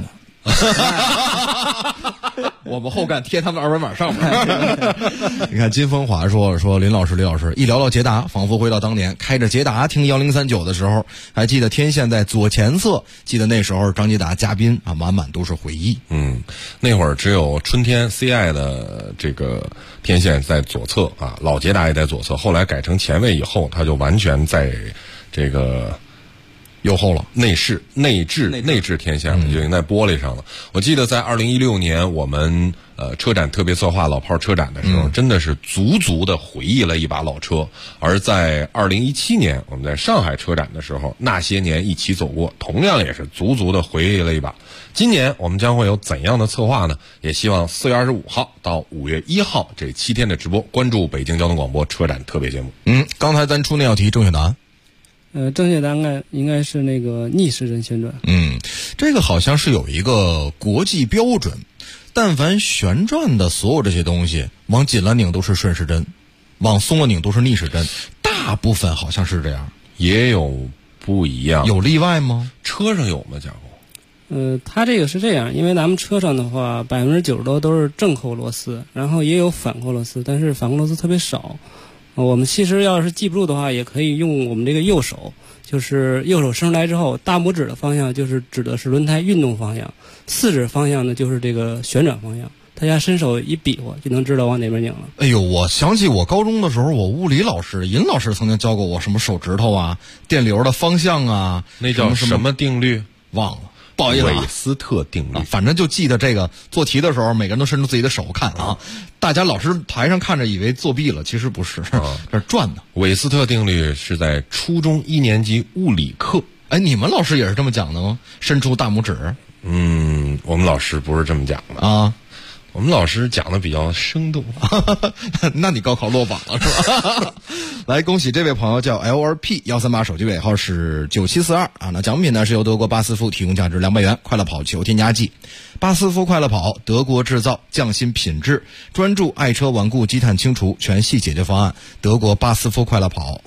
我们后干贴他们二维码上面。你看金风华说林老师一聊到捷达，仿佛回到当年开着捷达听1039的时候，还记得天线在左前侧，记得那时候张捷达嘉宾啊，满满都是回忆。 那会儿只有春天 CI 的这个天线在左侧啊，老捷达也在左侧，后来改成前卫以后，它就完全在这个右后了， 内置天线了，就已经在玻璃上了。我记得在2016年我们车展特别策划老炮车展的时候，真的是足足的回忆了一把老车。而在2017年我们在上海车展的时候，那些年一起走过，同样也是足足的回忆了一把。今年我们将会有怎样的策划呢？也希望4月25号到5月1号这7天的直播，关注北京交通广播车展特别节目。 刚才咱出那道题正确答案。 正确答案应该是那个逆时针旋转。 这个好像是有一个国际标准，但凡旋转的所有这些东西，往紧了拧都是顺时针，往松了拧都是逆时针，大部分好像是这样， 也有不一样。 有例外吗？ 车上有吗？贾工？ 它这个是这样，因为咱们车上的话，90%多都是正扣螺丝，然后也有反扣螺丝，但是反扣螺丝特别少。我们其实要是记不住的话，也可以用我们这个右手，就是右手伸出来之后，大拇指的方向就是指的是轮胎运动方向，四指方向呢就是这个旋转方向。大家伸手一比划就能知道往哪边拧了。 哎呦，我想起我高中的时候，我物理老师尹老师曾经教过我什么手指头啊、电流的方向啊， 那叫什么定律？ 忘了。不好意思， 韦斯特定律， 反正就记得这个。做题的时候，每个人都伸出自己的手看啊。大家老师台上看着以为作弊了，其实不是，这是转的。 韦斯特定律是在初中1年级物理课。 哎，你们老师也是这么讲的吗？伸出大拇指？ 我们老师不是这么讲的啊。 我们老师讲的比较生动。 那你高考落榜了是吧？来，恭喜这位朋友叫 LRP138，手机尾号是9742啊。那奖品呢是由德国巴斯夫提供价值200元快乐跑球添加剂。巴斯夫快乐跑，德国制造，匠心品质，专注爱车顽固积碳清除全系解决方案。德国巴斯夫快乐跑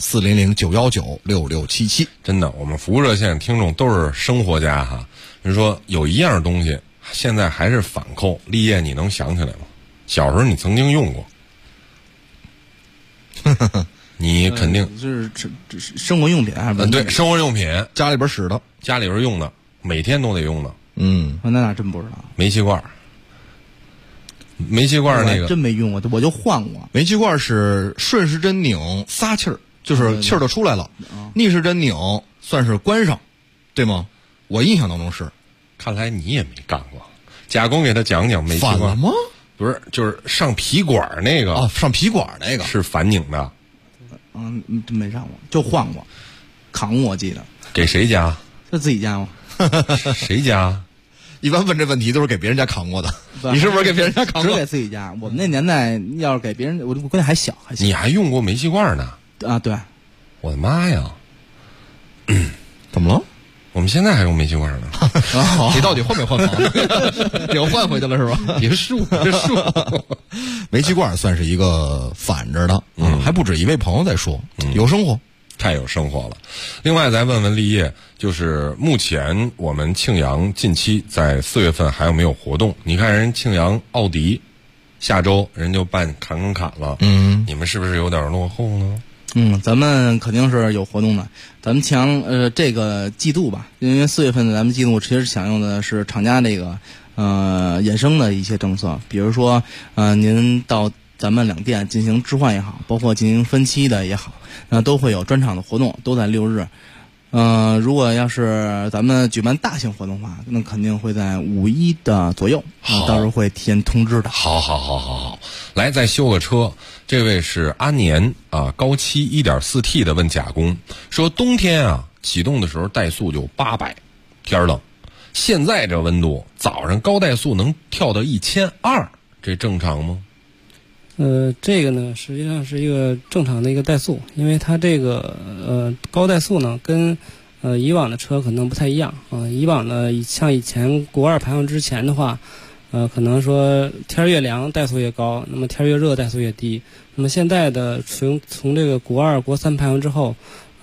，400-919-6677。 真的，我们服务热线听众都是生活家哈。人说有一样东西现在还是反扣，立业你能想起来吗？小时候你曾经用过。你肯定就是生活用品还是对，生活用品， 家里边使的， 家里边用的，每天都得用的。 那真不知道。 煤气罐那个真没用过，我就换过。 煤气罐是顺时针拧撒气儿，就是气儿都出来了；逆时针拧算是关上，对吗？我印象当中是。 看来你也没干过。贾工给他讲讲煤气罐。 反了吗？ 不是，就是上皮管那个。 哦，上皮管那个是反拧的。 没上过，就换过，扛过，我记得。 给谁家？ 就自己家吗？ 谁家？ 一般问这问题都是给别人家扛过的。你是不是给别人家扛过？ 只给自己家。我们那年代要是给别人，我关键还小。 你还用过煤气罐呢？ 啊，对。 我的妈呀！ 怎么了？ 我们现在还用煤气罐呢。 你到底换没换房？又换回去了是吧？ 别墅。 煤气罐算是一个反着的，还不止一位朋友在说，有生活。 太有生活了。另外再问问立业，就是目前我们庆阳近期在4月份还有没有活动？你看人庆阳奥迪下周人就办侃了，你们是不是有点落后呢？ 咱们肯定是有活动的。咱们庆阳这个季度吧，因为4月份的咱们季度其实享用的是厂家这个衍生的一些政策，比如说您到咱们两店进行置换也好，包括进行分期的也好，都会有专场的活动，都在6日。如果要是咱们举办大型活动的话，那肯定会在5·1的左右，到时候会提前通知的。 好，来再修个车。这位是阿年啊，高七 1.4T 的问贾工说，冬天啊启动的时候怠速就800，天冷，现在这温度，早上高怠速能跳到1200，这正常吗？ 这个呢，实际上是一个正常的一个怠速，因为它这个高怠速呢，跟以往的车可能不太一样啊。以往呢，像以前国2排放之前的话，可能说天越凉怠速越高，那么天越热怠速越低。那么现在的从这个国2、国3排放之后，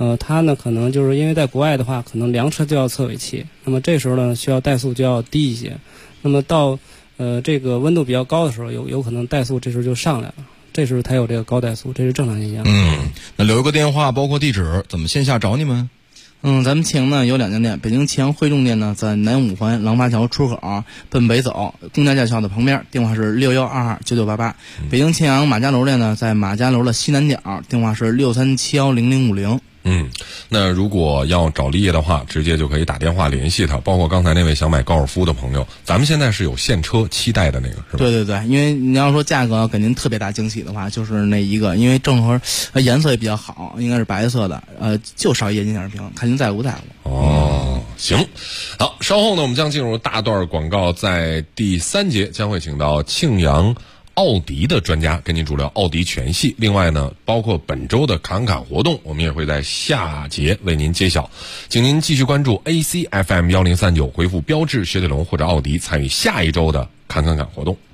它呢可能就是因为在国外的话，可能量车就要测尾气，那么这时候呢需要怠速就要低一些，那么到这个温度比较高的时候，有可能怠速这时候就上来了，这时候才有这个高怠速，这是正常现象。 那留一个电话，包括地址，怎么线下找你们？ 咱们庆阳呢有2家店，北京庆阳汇众店呢在南五环廊坊桥出口奔北走，公家驾校的旁边，电话是61229988。北京庆阳马家楼店呢在马家楼的西南角，电话是63710050。 那如果要找立业的话，直接就可以打电话联系他，包括刚才那位想买高尔夫的朋友，咱们现在是有现车期待的那个，是吧？ 对对对，因为你要说价格要给您特别大惊喜的话，就是那一个，因为正好颜色也比较好，应该是白色的，就少液晶显示屏，看您在乎不在乎。 行，好，稍后呢我们将进入大段广告，在第3节将会请到庆阳奥迪的专家跟您主聊奥迪全系，另外呢包括本周的侃侃活动，我们也会在下节为您揭晓，请您继续关注 ACFM 1039，回复标致雪铁龙或者奥迪，参与下一周的侃活动。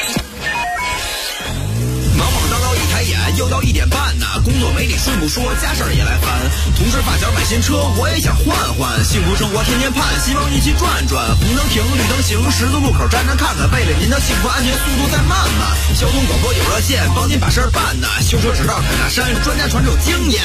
忙忙叨叨一抬眼又到1点半呢，工作没你顺不说，家事儿也来烦，同事发小买新车我也想换换，幸福生活天天盼，希望一起转转，红灯停绿灯行，十字路口站站看看，为了您的幸福安全速度再慢慢，交通广播有热线帮您把事儿办呢，修车指导砍大山，专家传授经验。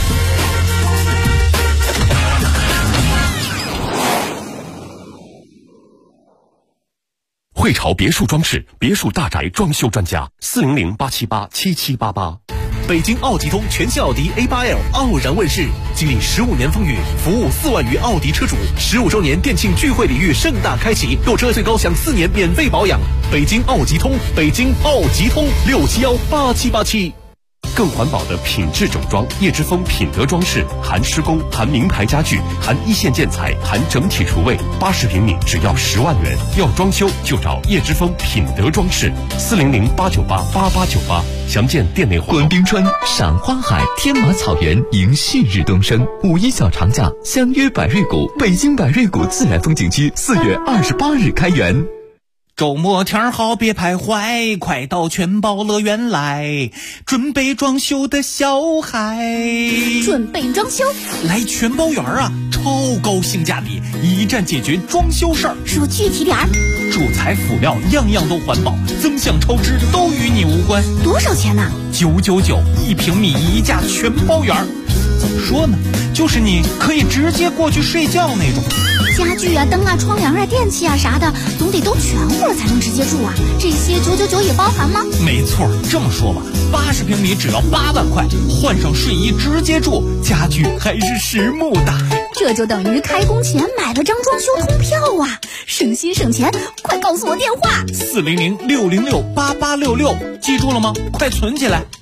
汇潮别墅装饰，别墅大宅装修专家，400-878-7788。 北京奥吉通全新奥迪 A8L 傲然问世，经历15年风雨，服务4万余奥迪车主，15周年店庆聚会礼遇盛大开启，购车最高享4年免费保养。北京奥吉通，北京奥吉通，6718787。 更环保的品质整装，叶之峰品德装饰，含施工，含名牌家具，含一线建材，含整体厨卫，80平米只要10万元。要装修就找叶之峰品德装饰，400-898-8898，详见店内活动。 观冰川，赏花海，天马草原，迎旭日东升。5·1小长假，相约百瑞谷，北京百瑞谷自然风景区4月28日开园。 周末天好别徘徊，快到全宝乐园来，准备装修的小孩。 准备装修来全宝园啊，超高性价比，一站解决装修事儿。 说具体点儿， 主材辅料样样都环保，增项超支都与你无关。 多少钱呢 ？999，1平米1价全包园。怎么说呢，就是你可以直接过去睡觉那种。 家具啊、灯啊、窗帘啊、电器啊啥的，总得都全乎才能直接住啊。这些999也包含吗？ 没错，这么说吧，80平米只要8万块，换上睡衣直接住，家具还是实木的。 这就等于开工前买了张装修通票啊，省心省钱，快告诉我电话 400-606-8866，记住了吗？快存起来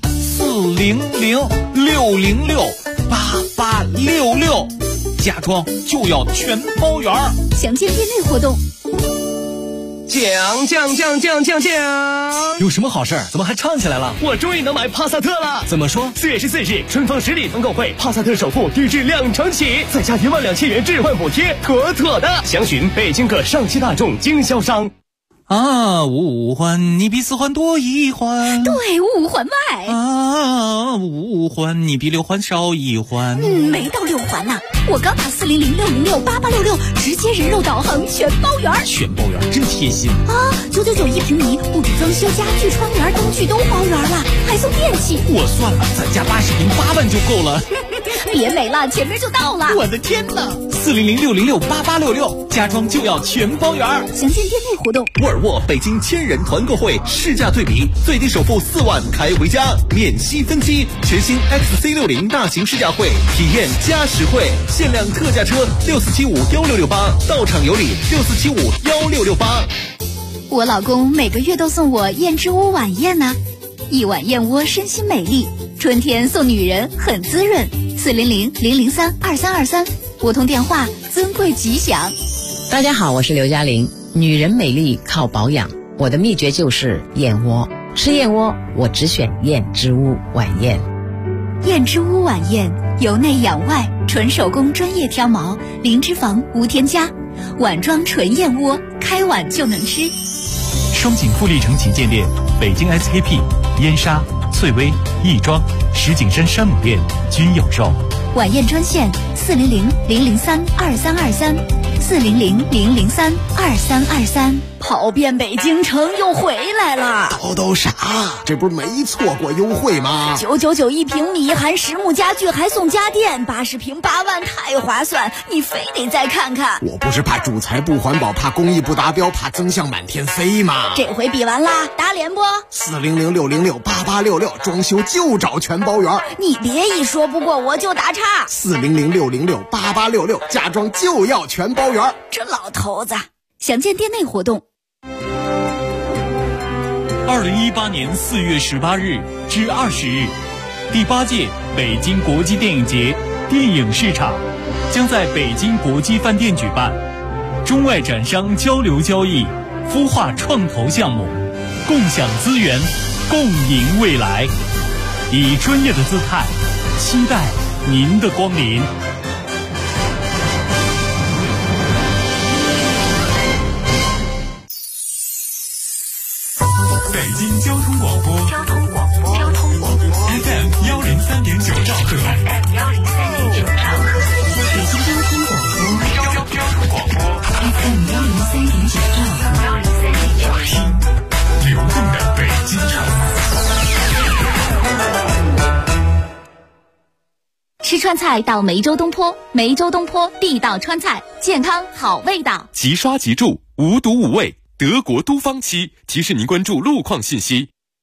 ，400-606-8866，家装就要全包圆。 详见店内活动。 降！有什么好事？怎么还唱起来了？我终于能买帕萨特了！怎么说？4月14日，春风10里团购会，帕萨特首付低至2成起，再加12000元置换补贴，妥妥的！详询北京各上汽大众经销商。 五环你比4环多1环， 对，5环外。 5环你比6环少1环。 没到6环呢，我刚打400-606-8866，直接人肉导航全包圆。 全包圆真贴心啊！999，1平米，不止装修，家具、窗帘、灯具都包圆了，还送电器。 我算了，咱家80平8万就够了。 别美了，前面就到了。 我的天哪！400-606-8866，家装就要全包圆。 详见店内活动。 沃尔沃北京1000人团购会，试驾对比，最低首付4万开回家，免息分期。全新 XC60大型试驾会，体验加实惠，限量特价车64751668，到场有礼64751668。 我老公每个月都送我燕之屋晚宴呢，一碗燕窝身心美丽，春天送女人很滋润。400-003-2323，拨通电话，尊贵吉祥。 大家好，我是刘嘉玲。女人美丽靠保养，我的秘诀就是燕窝。吃燕窝，我只选燕之屋晚宴。 燕之屋晚宴，由内养外，纯手工专业挑毛，零脂肪无添加，碗装纯燕窝，开碗就能吃。 双井富力城旗舰店，北京 SKP、燕莎、翠微、亦庄、石景山山姆店均有售。 晚宴专线400-003-2323，400-003-2323。 跑遍北京城又回来了。 都傻，这不是没错过优惠吗 ？999一平米，含实木家具还送家电，80平8万，太划算！你非得再看看。 我不是怕主材不环保，怕工艺不达标，怕增项满天飞吗？ 这回比完啦，打脸不 ？400-606-8866，装修就找全包圆。 你别一说不过我就打岔。 400-606-8866，家装就要全包圆。 这老头子。 详见店内活动。 2018年4月18日至20日，第8届北京国际电影节电影市场将在北京国际饭店举办，中外展商交流交易，孵化创投项目，共享资源，共赢未来。以专业的姿态，期待您的光临。 北京交通广播，FM 103.9兆赫， 北京交通广播，FM 103.9兆赫， 听流动的北京城。 吃川菜到梅州东坡，梅州东坡地道川菜，健康好味道。 即刷即住，无毒无味。德国都方期提示您关注路况信息。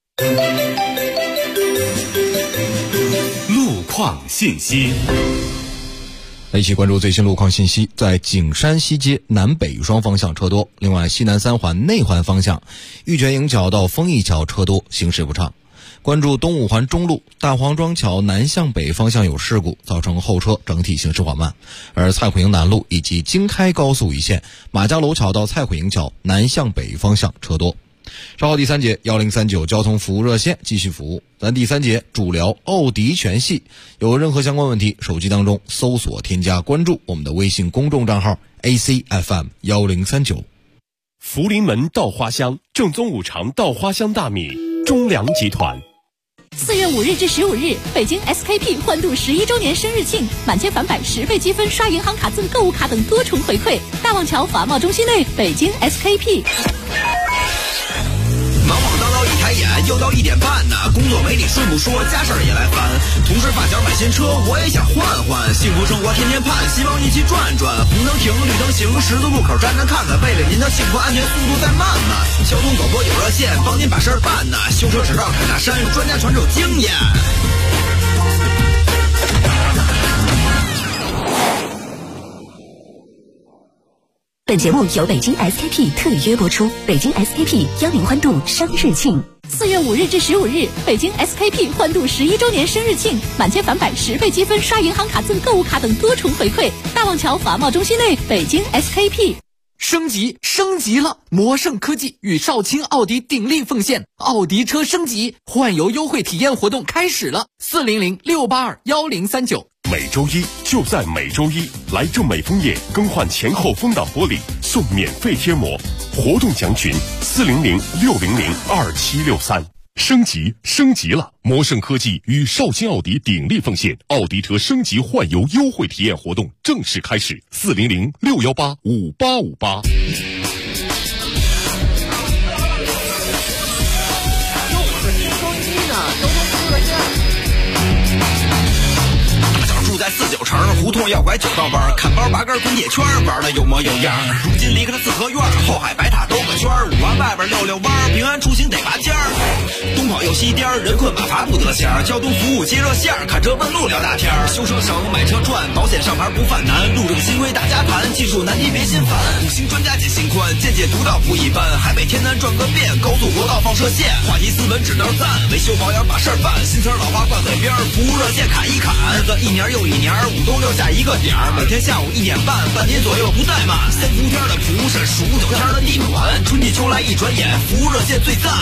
路况信息， 一起关注最新路况信息。在景山西街南北双方向车多，另外西南三环内环方向玉泉营桥到丰益桥车多，行驶不畅。关注东五环中路大黄庄桥南向北方向有事故，造成后车整体行驶缓慢，而蔡虎营南路以及京开高速一线马家楼桥到蔡虎营桥南向北方向车多。稍后第3节1039交通服务热线继续服务。咱第3节主聊奥迪全系，有任何相关问题，手机当中搜索添加关注我们的微信公众账号 ACFM1039。 福临门稻花香，正宗五常稻花香大米，中粮集团。 4月5日至15日，北京 SKP 欢度11周年生日庆，满千返百10倍积分，刷银行卡赠购物卡等多重回馈。大望桥华贸中心内，北京 SKP。 忙忙叨叨一抬眼，又到1点半呢。工作没你顺不说，家事儿也来烦。同事发小买新车，我也想换换。幸福生活天天盼，希望一起转转。红灯停，绿灯行，十字路口站站看看。为了您的幸福安全，速度再慢慢。交通广播有热线，帮您把事儿办呢。修车只绕凯大山，专家传授经验。 本节目由北京 SKP 特约播出。北京 SKP 邀您欢度生日庆。4月5日至15日，北京 SKP 欢度11周年生日庆，满千返百10倍积分，刷银行卡赠购物卡等多重回馈。大望桥华贸中心内，北京 SKP。 升级了！魔胜科技与少卿奥迪鼎力奉献，奥迪车升级换油优惠体验活动开始了，400-682-1039。 每周一就在每周一，来正美枫叶更换前后风挡玻璃送免费贴膜，活动详询400-600-2763。升级了！魔胜科技与少卿奥迪鼎力奉献，奥迪车升级换油优惠体验活动正式开始，400-618-5858。 住在49城，胡同要拐9道弯，看包拔根滚铁圈，玩的有模有样。如今离开了四合院，后海白塔兜个圈，5环外边溜弯，平安出行得拔尖儿。东跑又西颠，人困马乏不得闲。交通服务接热线，看车问路聊大天。修车省，买车赚，保险上牌不犯难。路政新规大家谈，技术难题别心烦。5星专家解心宽，见解独到不一般。海北天南转个遍，高速国道放射线。话题斯文指道赞，维修保养把事儿办。新词老话挂嘴边，服务热线砍一砍。日子一年又一年，5都留下一个点儿。每天下午1点半，半年左右不怠慢。3伏天的蒲扇，15、9天的地暖，春季秋来一转眼，服务热线最赞。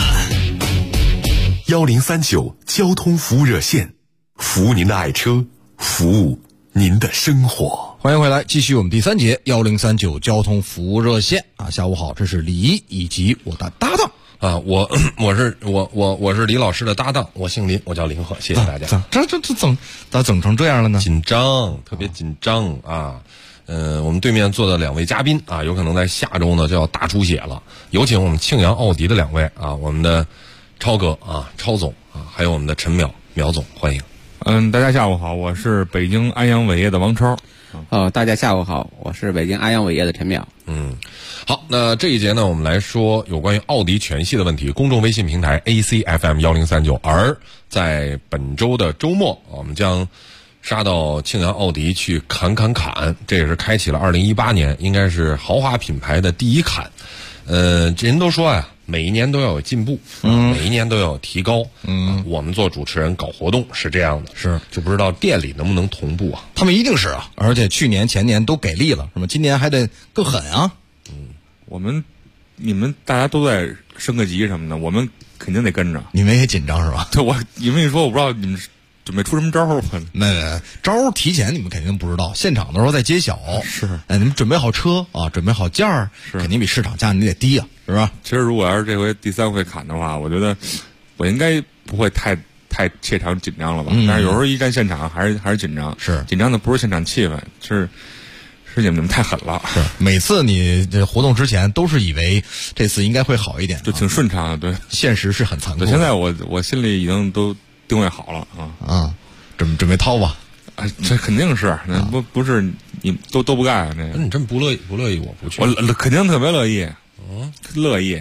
1039交通服务热线，服务您的爱车，服务您的生活。 欢迎回来，继续我们第3节1039交通服务热线啊！下午好，这是李一以及我的搭档。 啊，我是李老师的搭档，我姓林，我叫林鹤，谢谢大家。 这咋整成这样了呢？ 紧张，特别紧张啊！我们对面坐的2位嘉宾啊，有可能在下周呢就要大出血了。有请我们庆阳奥迪的2位啊，我们的超哥啊，超总啊，还有我们的陈淼总，欢迎。 大家下午好，我是北京安阳伟业的王超。 大家下午好，我是北京安阳伟业的陈淼。 好，那这一节呢，我们来说有关于奥迪全系的问题。公众微信平台 ACFM1039，而在本周的周末，我们将杀到庆阳奥迪去砍，这也是开启了2018年应该是豪华品牌的第一砍。人都说呀，每一年都要有进步，每一年都要有提高。我们做主持人搞活动是这样的， 是就不知道店里能不能同步啊？ 他们一定是啊，而且去年前年都给力了，是吗？今年还得更狠啊。 你们大家都在升个级什么的，我们肯定得跟着。 你们也紧张是吧？ 对，你们一说，我不知道你们准备出什么招儿。 那招儿提前你们肯定不知道，现场的时候再揭晓。 是， 你们准备好车啊，准备好件儿，肯定比市场价你得低啊，是吧？ 其实如果要是这回第3回砍的话，我觉得我应该不会太怯场紧张了吧？但是有时候一站现场还是紧张， 是紧张的不是现场气氛，是你们太狠了。 是每次你这活动之前都是以为这次应该会好一点， 就挺顺畅的。对， 现实是很残酷的。 现在我心里已经都定位好了啊， 准备掏吧。 这肯定是，不是你都不干啊？ 那你真不乐意，我不去。 我肯定特别乐意，乐意。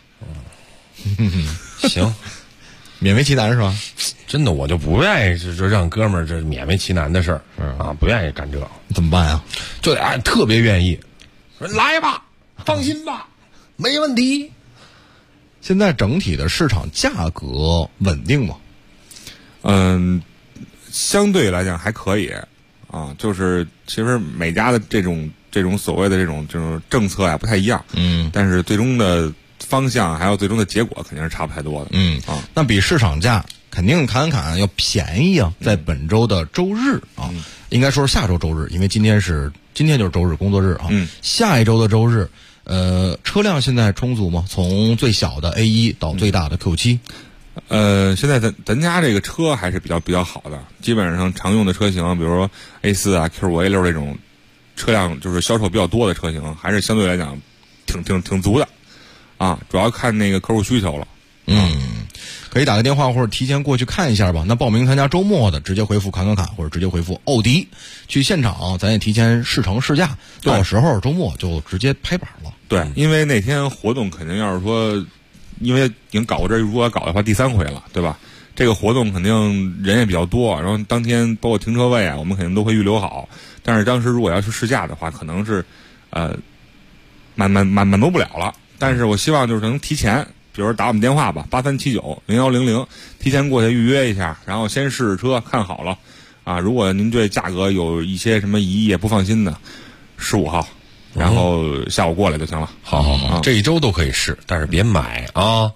行， 勉为其难是吧？ 真的，我就不愿意就让哥们儿这勉为其难的事儿啊，不愿意干这。 怎么办呀？ 就得特别愿意，来吧，放心吧，没问题。 现在整体的市场价格稳定吗？ 相对来讲还可以啊，就是其实每家的这种所谓的这种政策呀不太一样，但是最终的方向还有最终的结果肯定是差不太多的。 那比市场价肯定砍要便宜啊。在本周的周日啊，应该说是下周周日，因为今天就是周日工作日啊。下一周的周日，车辆现在充足吗？从最小的 A1 到最大的 Q7。 现在咱家这个车还是比较好的，基本上常用的车型，比如说 A4 啊、Q5、A6 这种车辆，就是销售比较多的车型，还是相对来讲挺足的啊。主要看那个客户需求了。 可以打个电话或者提前过去看一下吧。那报名参加周末的，直接回复砍或者直接回复奥迪，去现场咱也提前试乘试驾，到时候周末就直接拍板了。 对，因为那天活动肯定要是说，因为已经搞过这，如果要搞的话第3回了，对吧？这个活动肯定人也比较多，然后当天包括停车位啊，我们肯定都会预留好。但是当时如果要去试驾的话，可能是满足不了了。但是我希望就是能提前，比如说打我们电话吧，83790100，提前过去预约一下，然后先试试车，看好了啊。如果您对价格有一些什么疑义不放心的，15号。然后下午过来就行了。 好，这一周都可以试，但是别买啊，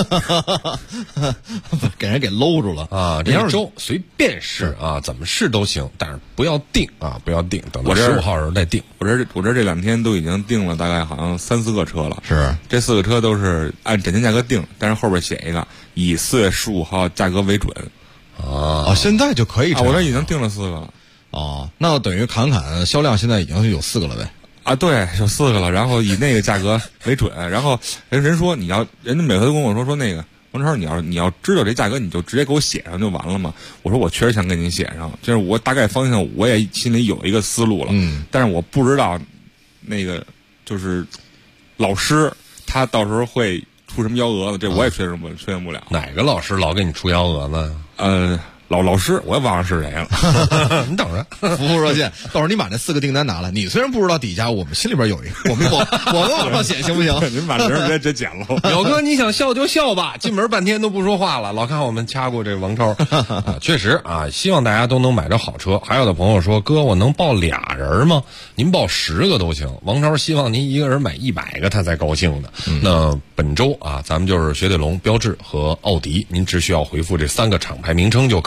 给人给搂住了啊！这一周随便试啊，怎么试都行，但是不要定啊，不要定，等到15号时候再定。 我这这2天都已经定了，大概好像3、4个车了。 是， 这4个车都是按展前价格定，但是后边写一个以4月15号价格为准。 现在就可以这样。 我这已经定了4个了。 那等于砍销量现在已经有4个了呗。 对，有4个了，然后以那个价格为准，然后人说人家每回都跟我说那个王超，你要知道这价格，你就直接给我写上就完了嘛。我说我确实想给您写上，就是我大概方向我也心里有一个思路了，但是我不知道那个就是老师他到时候会出什么幺蛾子，这我也确认不了。 哪个老师老给你出幺蛾子？ 老师，我也忘了是谁了。 你等着， 服务热线，到时候你把那4个订单拿来。你虽然不知道底下，我们心里边有一个，我跟往上写行不行？ 您把人直接剪了。 表哥，你想笑就笑吧，进门半天都不说话了。老看我们掐过这王超，确实啊，希望大家都能买着好车。还有的朋友说，哥，我能报俩人吗？您报10个都行。王超希望您一个人买100个，他才高兴的。那本周啊，咱们就是雪铁龙、标致和奥迪，您只需要回复这3个厂牌名称就可以。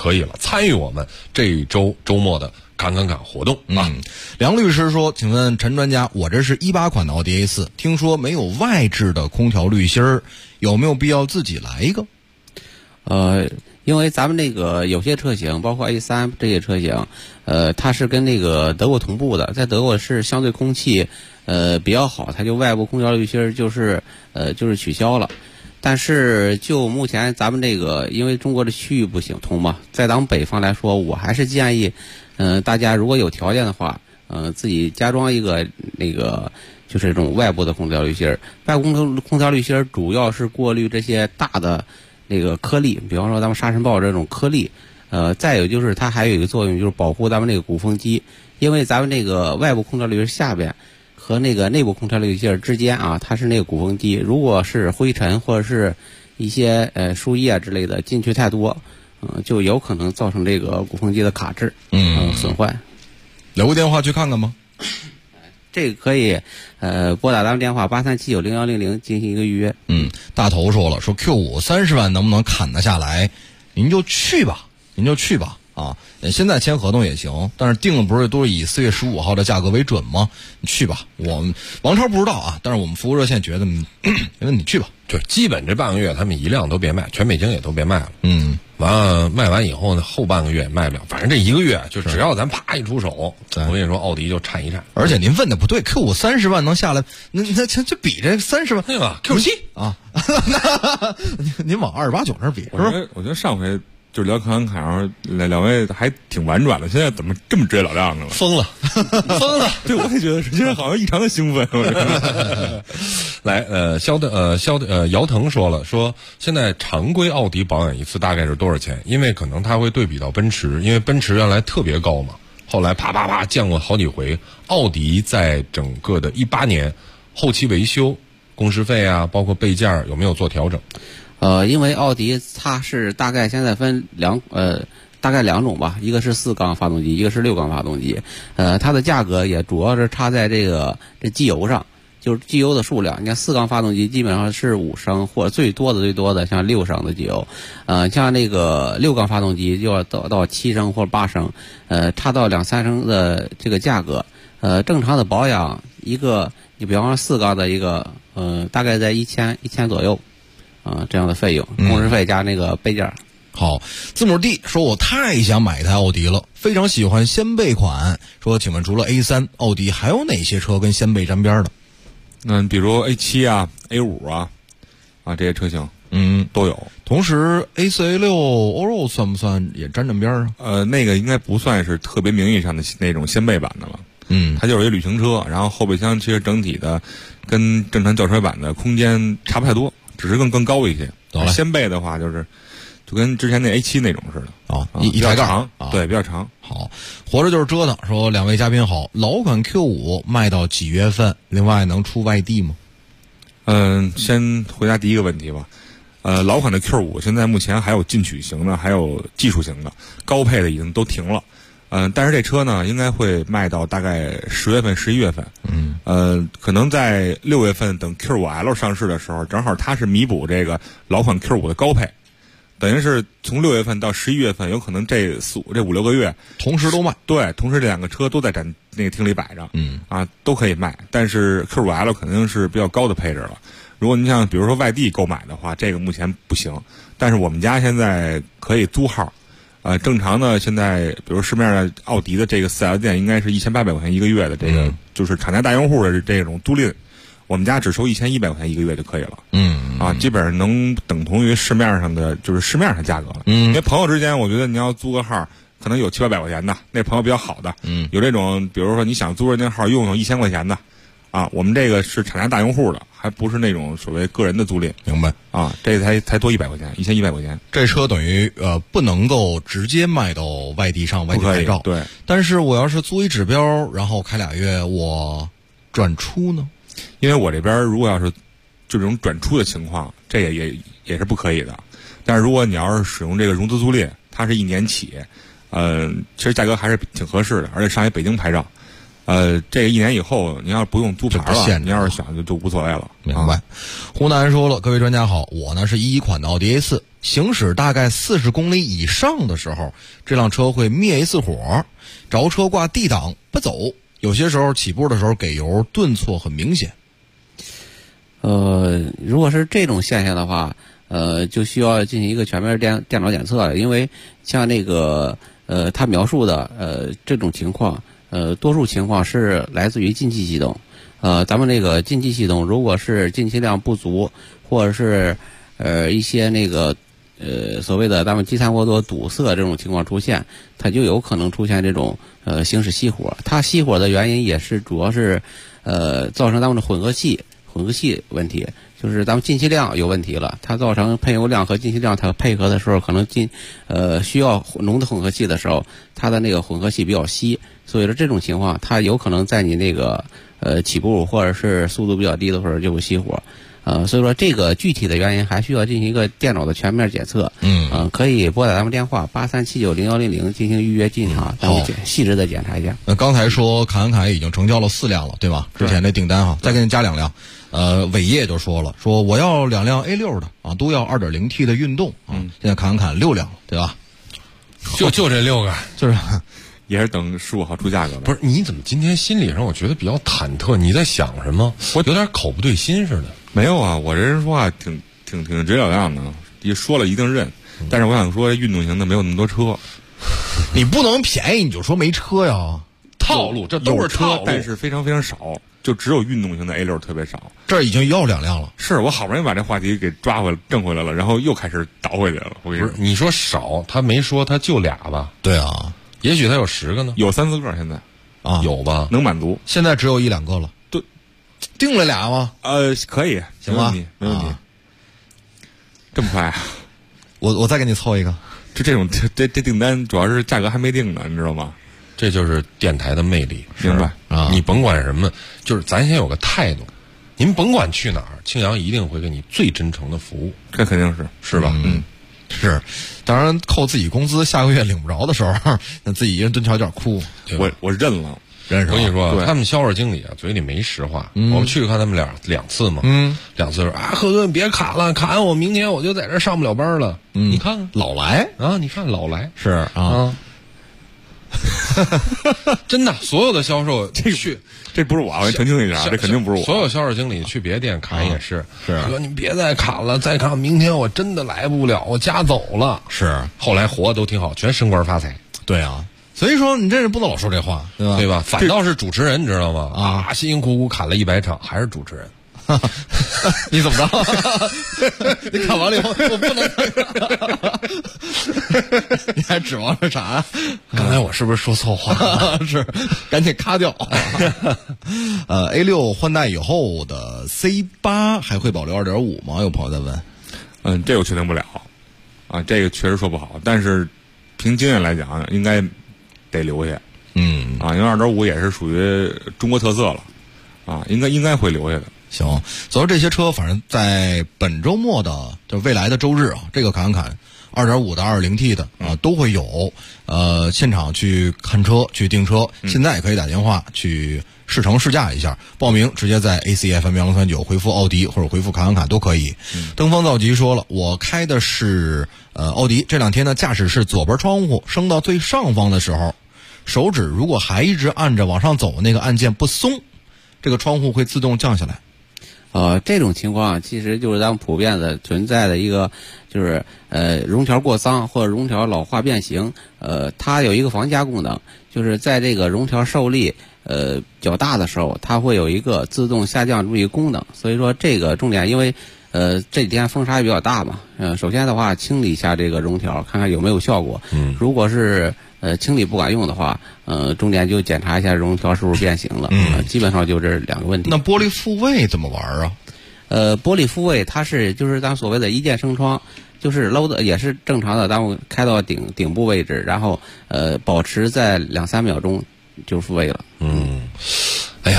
可以了，参与我们这一周末的侃活动啊。 梁律师说，请问陈专家，我这是18款的奥迪 A4， 听说没有外置的空调滤芯儿，有没有必要自己来一个？ 因为咱们那个有些车型，包括 A3 这些车型，它是跟那个德国同步的，在德国是相对空气比较好，它就外部空调滤芯就是取消了。但是就目前咱们这个，因为中国的区域不相同嘛，在咱们北方来说，我还是建议，大家如果有条件的话，自己加装一个那个就是这种外部的空调滤芯。外部空调滤芯主要是过滤这些大的那个颗粒，比方说咱们沙尘暴这种颗粒。再有就是它还有一个作用，就是保护咱们那个鼓风机，因为咱们那个外部空调滤芯下边和那个内部空调滤芯之间啊，它是那个鼓风机，如果是灰尘或者是一些树叶之类的进去太多，就有可能造成这个鼓风机的卡滞，损坏。 留个电话去看看吗？ 这个可以拨打咱们电话83790100进行一个预约。 大头说了，说 Q5 30万能不能砍得下来？您就去吧啊！现在签合同也行，但是定的不是都是以4月15号的价格为准吗？你去吧，我们王超不知道啊，但是我们服务热线觉得没问题，去吧。 就基本这半个月他们一辆都别卖，全北京也都别卖了。完了卖完以后呢，后半个月也卖不了，反正这一个月就只要咱啪一出手，我跟你说，奥迪就颤一颤。 而且您问的不对 ，Q5 30万能下来，那就比这30万对吧 ？Q7 啊，您往289那比是吧？ 我觉得上回就聊侃，然后两位还挺婉转的，现在怎么这么追老亮子了？ 疯了！ 对，我也觉得是，现在好像异常的兴奋。 来，姚腾说了，说现在常规奥迪保养一次大概是多少钱？因为可能他会对比到奔驰，因为奔驰原来特别高嘛，后来啪降过好几回。奥迪在整个的18年后期维修、工时费啊，包括备件有没有做调整？ 因为奥迪它是大概现在分大概两种吧，一个是4缸发动机，一个是6缸发动机。它的价格也主要是差在这机油上，就是机油的数量。你看4缸发动机基本上是5升，或者最多的像6升的机油。像那个6缸发动机就要到7升或者8升，差到2-3升的这个价格。正常的保养一个，你比方说4缸的一个，大概在1000左右。这样的费用，工时费加那个备件。 好，字母 D 说，我太想买一台奥迪了，非常喜欢掀背款。说，请问除了 A3，奥迪还有哪些车跟掀背沾边的？ 比如 A7 啊、A5 啊这些车型，都有。 同时 A4、A6、Oro 算不算也沾边啊？ 那个应该不算是特别名义上的那种掀背版的了。它就是一旅行车，然后后备箱其实整体的跟正常轿车版的空间差不太多。只是更高一些。掀背的话，就跟之前那 A7 那种似的一抬盖长，对，比较长。 好，活着就是折腾。说两位嘉宾好，老款 Q5 卖到几月份？另外能出外地吗？ 先回答第一个问题吧。老款的 Q5 现在目前还有进取型的，还有技术型的，高配的已经都停了。但是这车呢，应该会卖到大概10月份、11月份。可能在6月份等 Q5L 上市的时候，正好它是弥补这个老款 Q5 的高配，等于是从6月份到11月份，有可能这5-6个月同时都卖。 对，同时这两个车都在那个厅里摆着，都可以卖。但是 Q5L 肯定是比较高的配置了。如果你像比如说外地购买的话，这个目前不行。但是我们家现在可以租号。正常的现在，比如市面上奥迪的这个4S店，应该是1800块钱一个月的这个，就是厂家大用户的这种租赁。我们家只收1100块钱一个月就可以了。基本上能等同于市面上的，就是市面上价格了。因为朋友之间，我觉得你要租个号，可能有700-800块钱的，那朋友比较好的。有这种，比如说你想租人家号用1000块钱的。我们这个是厂家大用户的，还不是那种所谓个人的租赁。 明白这才多100块钱，1100块钱。 这车等于不能够直接卖到外地上外地牌照。 对。 但是我要是租一指标，然后开2月，我转出呢？ 因为我这边如果要是就这种转出的情况，这也是不可以的。但是如果你要是使用这个融资租赁，它是1年起，其实价格还是挺合适的，而且上一北京牌照。这个1年以后，你要是不用租牌了，你要是想就无所谓了。 明白。湖南说了，各位专家好，我呢是11款的奥迪 A4， 行驶大概40公里以上的时候，这辆车会灭一次火，着车挂 D 档不走。有些时候起步的时候给油顿挫很明显。 如果是这种现象的话，就需要进行一个全面电脑检测了，因为像那个他描述的这种情况，多数情况是来自于进气系统。咱们那个进气系统如果是进气量不足，或者是一些那个所谓的咱们积碳过多堵塞这种情况出现，它就有可能出现这种行驶熄火。它熄火的原因也是主要是造成咱们的混合气问题，就是咱们进气量有问题了，它造成喷油量和进气量它配合的时候，可能需要浓的混合气的时候，它的那个混合气比较稀，所以说这种情况它有可能在你那个起步或者是速度比较低的时候就会熄火。所以说这个具体的原因还需要进行一个电脑的全面检测。可以拨打咱们电话83790100进行预约进场，咱们细致的检查一下。 刚才说侃侃已经成交了4辆了，对吧？之前的订单再给你加2辆。伟业就说了，说我要2辆 A6 的啊，都要 2.0T 的运动啊。现在侃6辆了，对吧？ 就这6个， 就是也是等15号出价格的。 不是，你怎么今天心理上我觉得比较忐忑？你在想什么？我有点口不对心似的。 没有啊，我这人说话挺直截了当的，一说了一定认。但是我想说，运动型的没有那么多车， 你不能便宜你就说没车呀。 套路，这都是套路， 但是非常非常少，就只有运动型的 A6 特别少。 这已经要2辆了。 是我好不容易把这话题给抓回来正回来了，然后又开始倒回去了。我跟你说， 你说少，他没说他就2吧？ 对啊， 也许他有10个呢， 有3、4个现在啊， 有吧？ 能满足。 现在只有1、2个了。 对， 定了俩吗？ 可以， 行吧， 没问题。这么快啊？ 我再给你凑一个。 这种这订单主要是价格还没定呢，你知道吗？ 这就是电台的魅力， 明白啊？你甭管什么，就是咱先有个态度。您甭管去哪儿，庆阳一定会给你最真诚的服务， 这肯定是吧？ 是。当然扣自己工资，下个月领不着的时候，那自己一人蹲桥角哭。 我认了。 认识。 我跟你说，他们销售经理啊，嘴里没实话。我们去看他们两次嘛，2次说啊，贺哥你别砍了，砍我明年我就在这上不了班了。你看看老来啊，你看老来是啊。 真的，所有的销售这不是我澄清一下，这肯定不是我。 所有销售经理去别店砍也是哥，你别再砍了，再砍明天我真的来不了，我家走了。 是， 后来活的都挺好，全升官发财。 对啊。所以说，你这是不能老说这话，对吧？ 对吧？反倒是主持人，你知道吗？啊，辛辛苦苦砍了100场，还是主持人。 你怎么着？你砍完了以后，我不能。你还指望着啥？ 刚才我是不是说错话了？ 是，赶紧卡掉。A6 换代以后的 C8 还会保留 2.5 吗？有朋友在问。 这个确定不了，啊，这个确实说不好。但是凭经验来讲，应该得留下。因为2.5也是属于中国特色了，啊，应该会留下的。 行，所以这些车反正在本周末的，就是未来的周日啊，这个侃2.5的 2.0T 的啊都会有，现场去看车去订车，现在也可以打电话去试乘试驾一下，报名直接在 ACFM1039回复奥迪或者回复侃都可以。登峰造极说了，我开的是奥迪，这2天呢驾驶室左边窗户升到最上方的时候，手指如果还一直按着往上走那个按键不松，这个窗户会自动降下来。 这种情况其实就是咱们普遍的存在的一个，就是绒条过脏或者绒条老化变形，它有一个防夹功能，就是在这个绒条受力较大的时候，它会有一个自动下降这么一个功能。所以说这个重点，因为这几天风沙也比较大嘛，首先的话清理一下这个绒条，看看有没有效果。如果是清理不管用的话，重点就检查一下绒条是不是变形了。基本上就这2个问题。 那玻璃复位怎么玩啊？ 玻璃复位它是就是咱所谓的一键升窗，就是搂的也是正常的，咱们开到顶部位置，然后保持在2-3秒钟就复位了。 哎呀，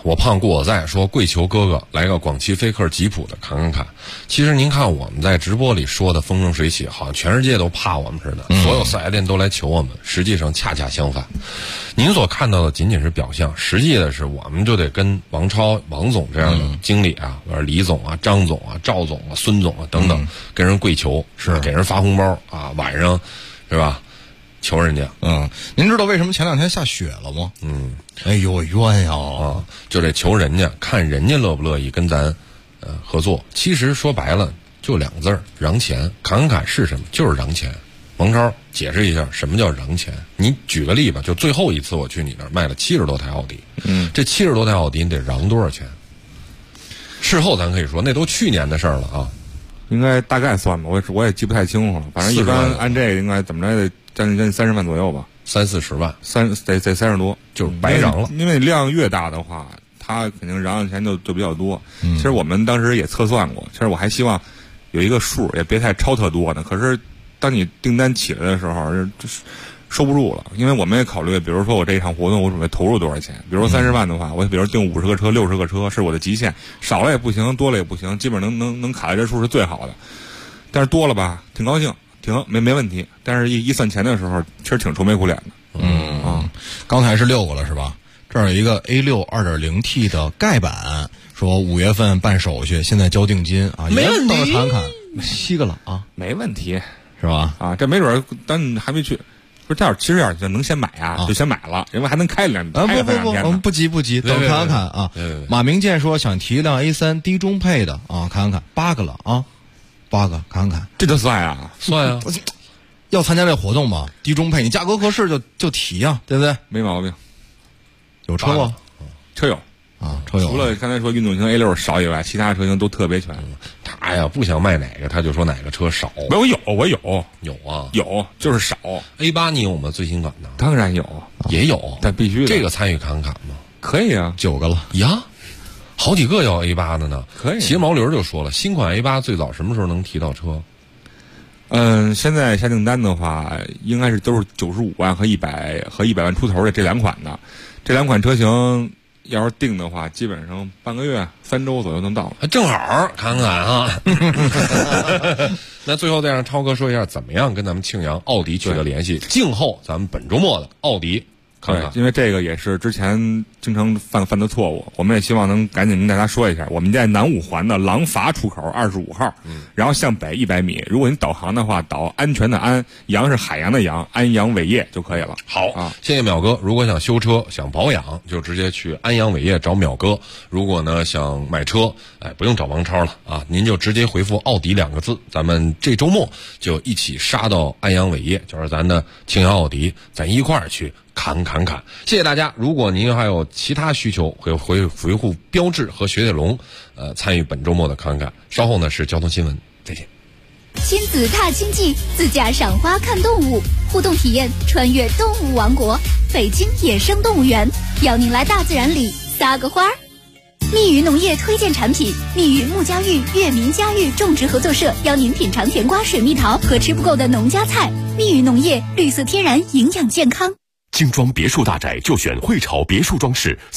我胖故我在说跪求哥哥来个广汽菲克吉普的侃侃侃。其实您看我们在直播里说的风生水起，好像全世界都怕我们似的，所有4S店都来求我们，实际上恰恰相反。您所看到的仅仅是表象，实际的是我们就得跟王超、王总这样的经理啊，李总啊、张总啊、赵总啊、孙总啊等等，跟人跪求，是给人发红包啊，晚上是吧？求人家。 您知道为什么前2天下雪了吗？哎呦冤呀！ 就得求人家，看人家乐不乐意跟咱合作。其实说白了就2个字儿，瓤钱。侃侃是什么？就是瓤钱。王超解释一下什么叫瓤钱。你举个例吧，就最后一次我去你那儿卖了70多台奥迪，这70多台奥迪你得瓤多少钱？事后咱可以说那都去年的事儿了啊， 应该大概算吧，我也记不太清楚了。反正一般按这个应该怎么着得将近30万左右吧 ，30-40万， 得30多， 就是白瓤了。 因为量越大的话，它肯定瓤钱就比较多。其实我们当时也测算过，其实我还希望有一个数，也别太超特多呢。可是当你订单起来的时候，就是收不住了，因为我们也考虑，比如说我这一场活动我准备投入多少钱，比如说30万的话，我比如订50个车、60个车是我的极限，少了也不行，多了也不行，基本能卡在这数是最好的。但是多了吧，挺高兴。没问题，但是一算钱的时候，确实挺愁眉苦脸的。 刚才是6个了是吧？这儿有一个 A6 2.0T 的盖版，说5月份办手续，现在交定金啊， 没问题。 到了侃侃7个了啊， 没问题， 是吧？ 啊，这没准当你还没去，不是这样，其实就能先买啊，就先买了，因为还能开2天。 不急，等侃侃啊。马明建说想提一辆 A3 低中配的啊，侃侃8个了啊。8个，侃侃， 这就算啊， 算啊， 要参加这活动嘛，低中配，你价格合适就提呀，对不对？ 没毛病。 有车吗？ 车有啊，车有。 除了刚才说运动型 A6 少以外，其他车型都特别全。 他呀不想卖哪个，他就说哪个车少。 我有啊， 有就是少。 A8 你有吗？最新款的？ 当然有， 也有， 但必须这个参与侃侃吗？ 可以啊 ，9个了呀。好几个要 A8 的呢， 可以。 骑毛驴就说了，新款 A8 最早什么时候能提到车？ 现在下订单的话，应该是都是95万和100万出头的这2款的，这2款车型要是定的话，基本上半个月3周左右能到， 正好侃侃啊。那最后再让超哥说一下，怎么样跟咱们庆阳奥迪取得联系？静候咱们本周末的奥迪。 对，因为这个也是之前经常犯的错误，我们也希望能赶紧跟大家说一下。我们在南五环的廊坊出口25号，然后向北100米。如果你导航的话，导安全的安，阳是海洋的洋，安阳伟业就可以了。 好啊，谢谢淼哥。如果想修车、想保养，就直接去安阳伟业找淼哥。如果呢想买车，不用找王超了啊，您就直接回复奥迪2个字。咱们这周末就一起杀到安阳伟业，就是咱的庆阳奥迪，咱一块儿去侃。谢谢大家。如果您还有其他需求，可以回复标致和雪铁龙，参与本周末的侃侃。稍后呢是交通新闻，再见。 亲子踏青季，自驾赏花看动物，互动体验穿越动物王国，北京野生动物园邀您来大自然里撒个花儿。密语农业推荐产品：密语木家峪月明家峪种植合作社邀您品尝甜瓜、水蜜桃和吃不够的农家菜。密语农业，绿色天然，营养健康。 精装别墅大宅就选汇潮别墅装饰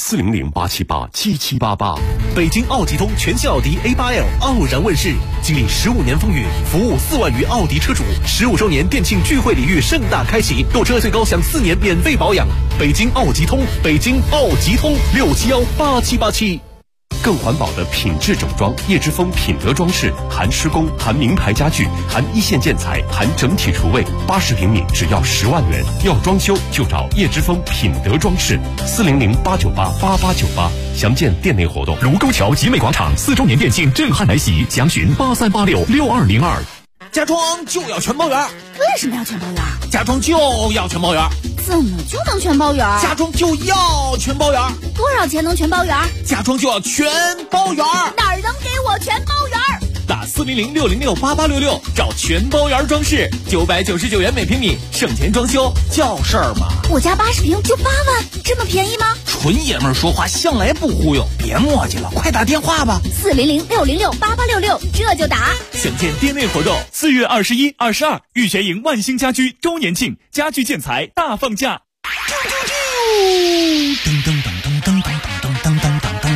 ，400-878-7788。 北京奥吉通全新奥迪 A8L 傲然问世，经历15年风雨，服务4万余奥迪车主，15周年店庆聚会礼遇盛大开启，购车最高享4年免费保养。北京奥吉通，北京奥吉通6718787。 更环保的品质整装，叶之峰品德装饰，含施工，含名牌家具，含一线建材，含整体厨卫，80平米只要10万元。要装修就找叶之峰品德装饰，400-898-8898。详见店内活动。 卢沟桥集美广场4周年店庆震撼来袭，详询83866202。 家装就要全包圆。 为什么要全包圆？ 家装就要全包圆。 怎么就能全包圆？ 家装就要全包圆。 多少钱能全包圆？ 家装就要全包圆。 哪儿能给我全包圆？ 打400-606-8866找全包圆装饰，999元每平米，省钱装修叫事儿嘛。 我家80平就8万，这么便宜吗？ 纯爷们儿说话向来不忽悠，别磨叽了，快打电话吧。 400-606-8866，这就打。 详见店内活动。4月21、22，玉泉营万兴家居周年庆，家具建材大放价。 噔噔噔噔噔噔噔噔噔噔噔。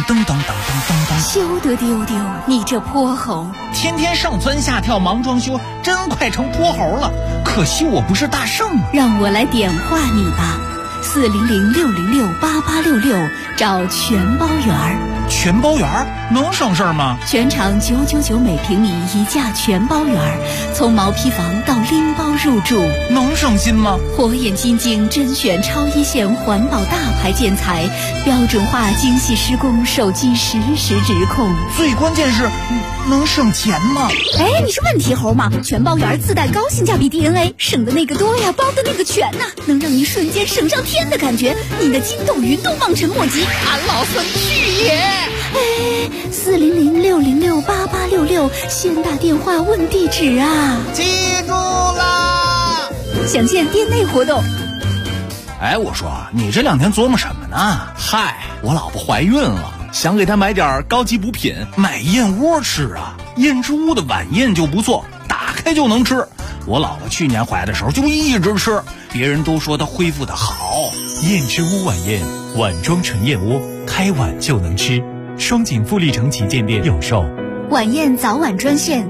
休得丢丢，你这泼猴！ 天天上蹿下跳忙装修，真快成泼猴了。可惜我不是大圣啊！ 让我来点化你吧，400-606-8866，找全包园儿。 全包园儿能省事儿吗？ 全场999每平米一价全包园儿，从毛坯房到拎包入住， 能省心吗？ 火眼金睛甄选超一线环保大牌建材，标准化精细施工，手机实时直控。 最关键是能省钱吗？ 哎，你是问题猴吗？全包园自带高性价比 DNA， 省的那个多呀，包的那个全呐，能让你瞬间省上天的感觉，你的筋斗云都望尘莫及。俺老孙去也！哎，400-606-8866，先打电话问地址啊！ 记住啦！ 详见店内活动。 哎，我说你这2天琢磨什么呢？嗨，我老婆怀孕了，想给她买点高级补品，买燕窝吃啊。燕之屋的晚宴就不错，打开就能吃。我老婆去年怀的时候就一直吃，别人都说她恢复的好。 燕之屋晚宴，碗装纯燕窝，开碗就能吃。双井富力城旗舰店有售。 晚宴早晚专线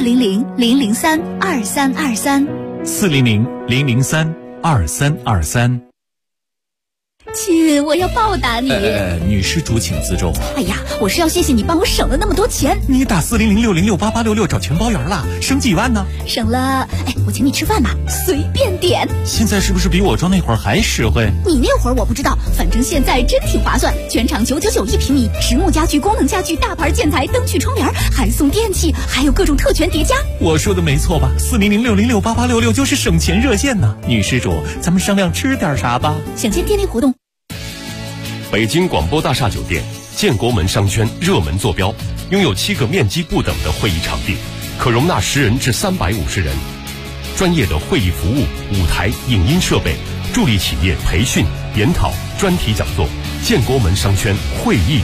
400-003-2323。 400-003-2323。 亲，我要报答你。 女施主请自重。 哎呀，我是要谢谢你帮我省了那么多钱。 你打400-606-8866找全包园了，省几万呢？ 省了，哎，我请你吃饭吧，随便点。 现在是不是比我装那会儿还实惠？ 你那会儿我不知道，反正现在真挺划算。全场999一平米，实木家具、功能家具、大牌建材、灯具、窗帘，还送电器，还有各种特权叠加。 我说的没错吧？400-606-8866就是省钱热线呢。女施主，咱们商量吃点啥吧？ 详见店内活动。 北京广播大厦酒店建国门商圈热门坐标，拥有7个面积不等的会议场地，可容纳10人至350人。专业的会议服务、舞台、影音设备，助力企业培训、研讨、专题讲座。建国门商圈会议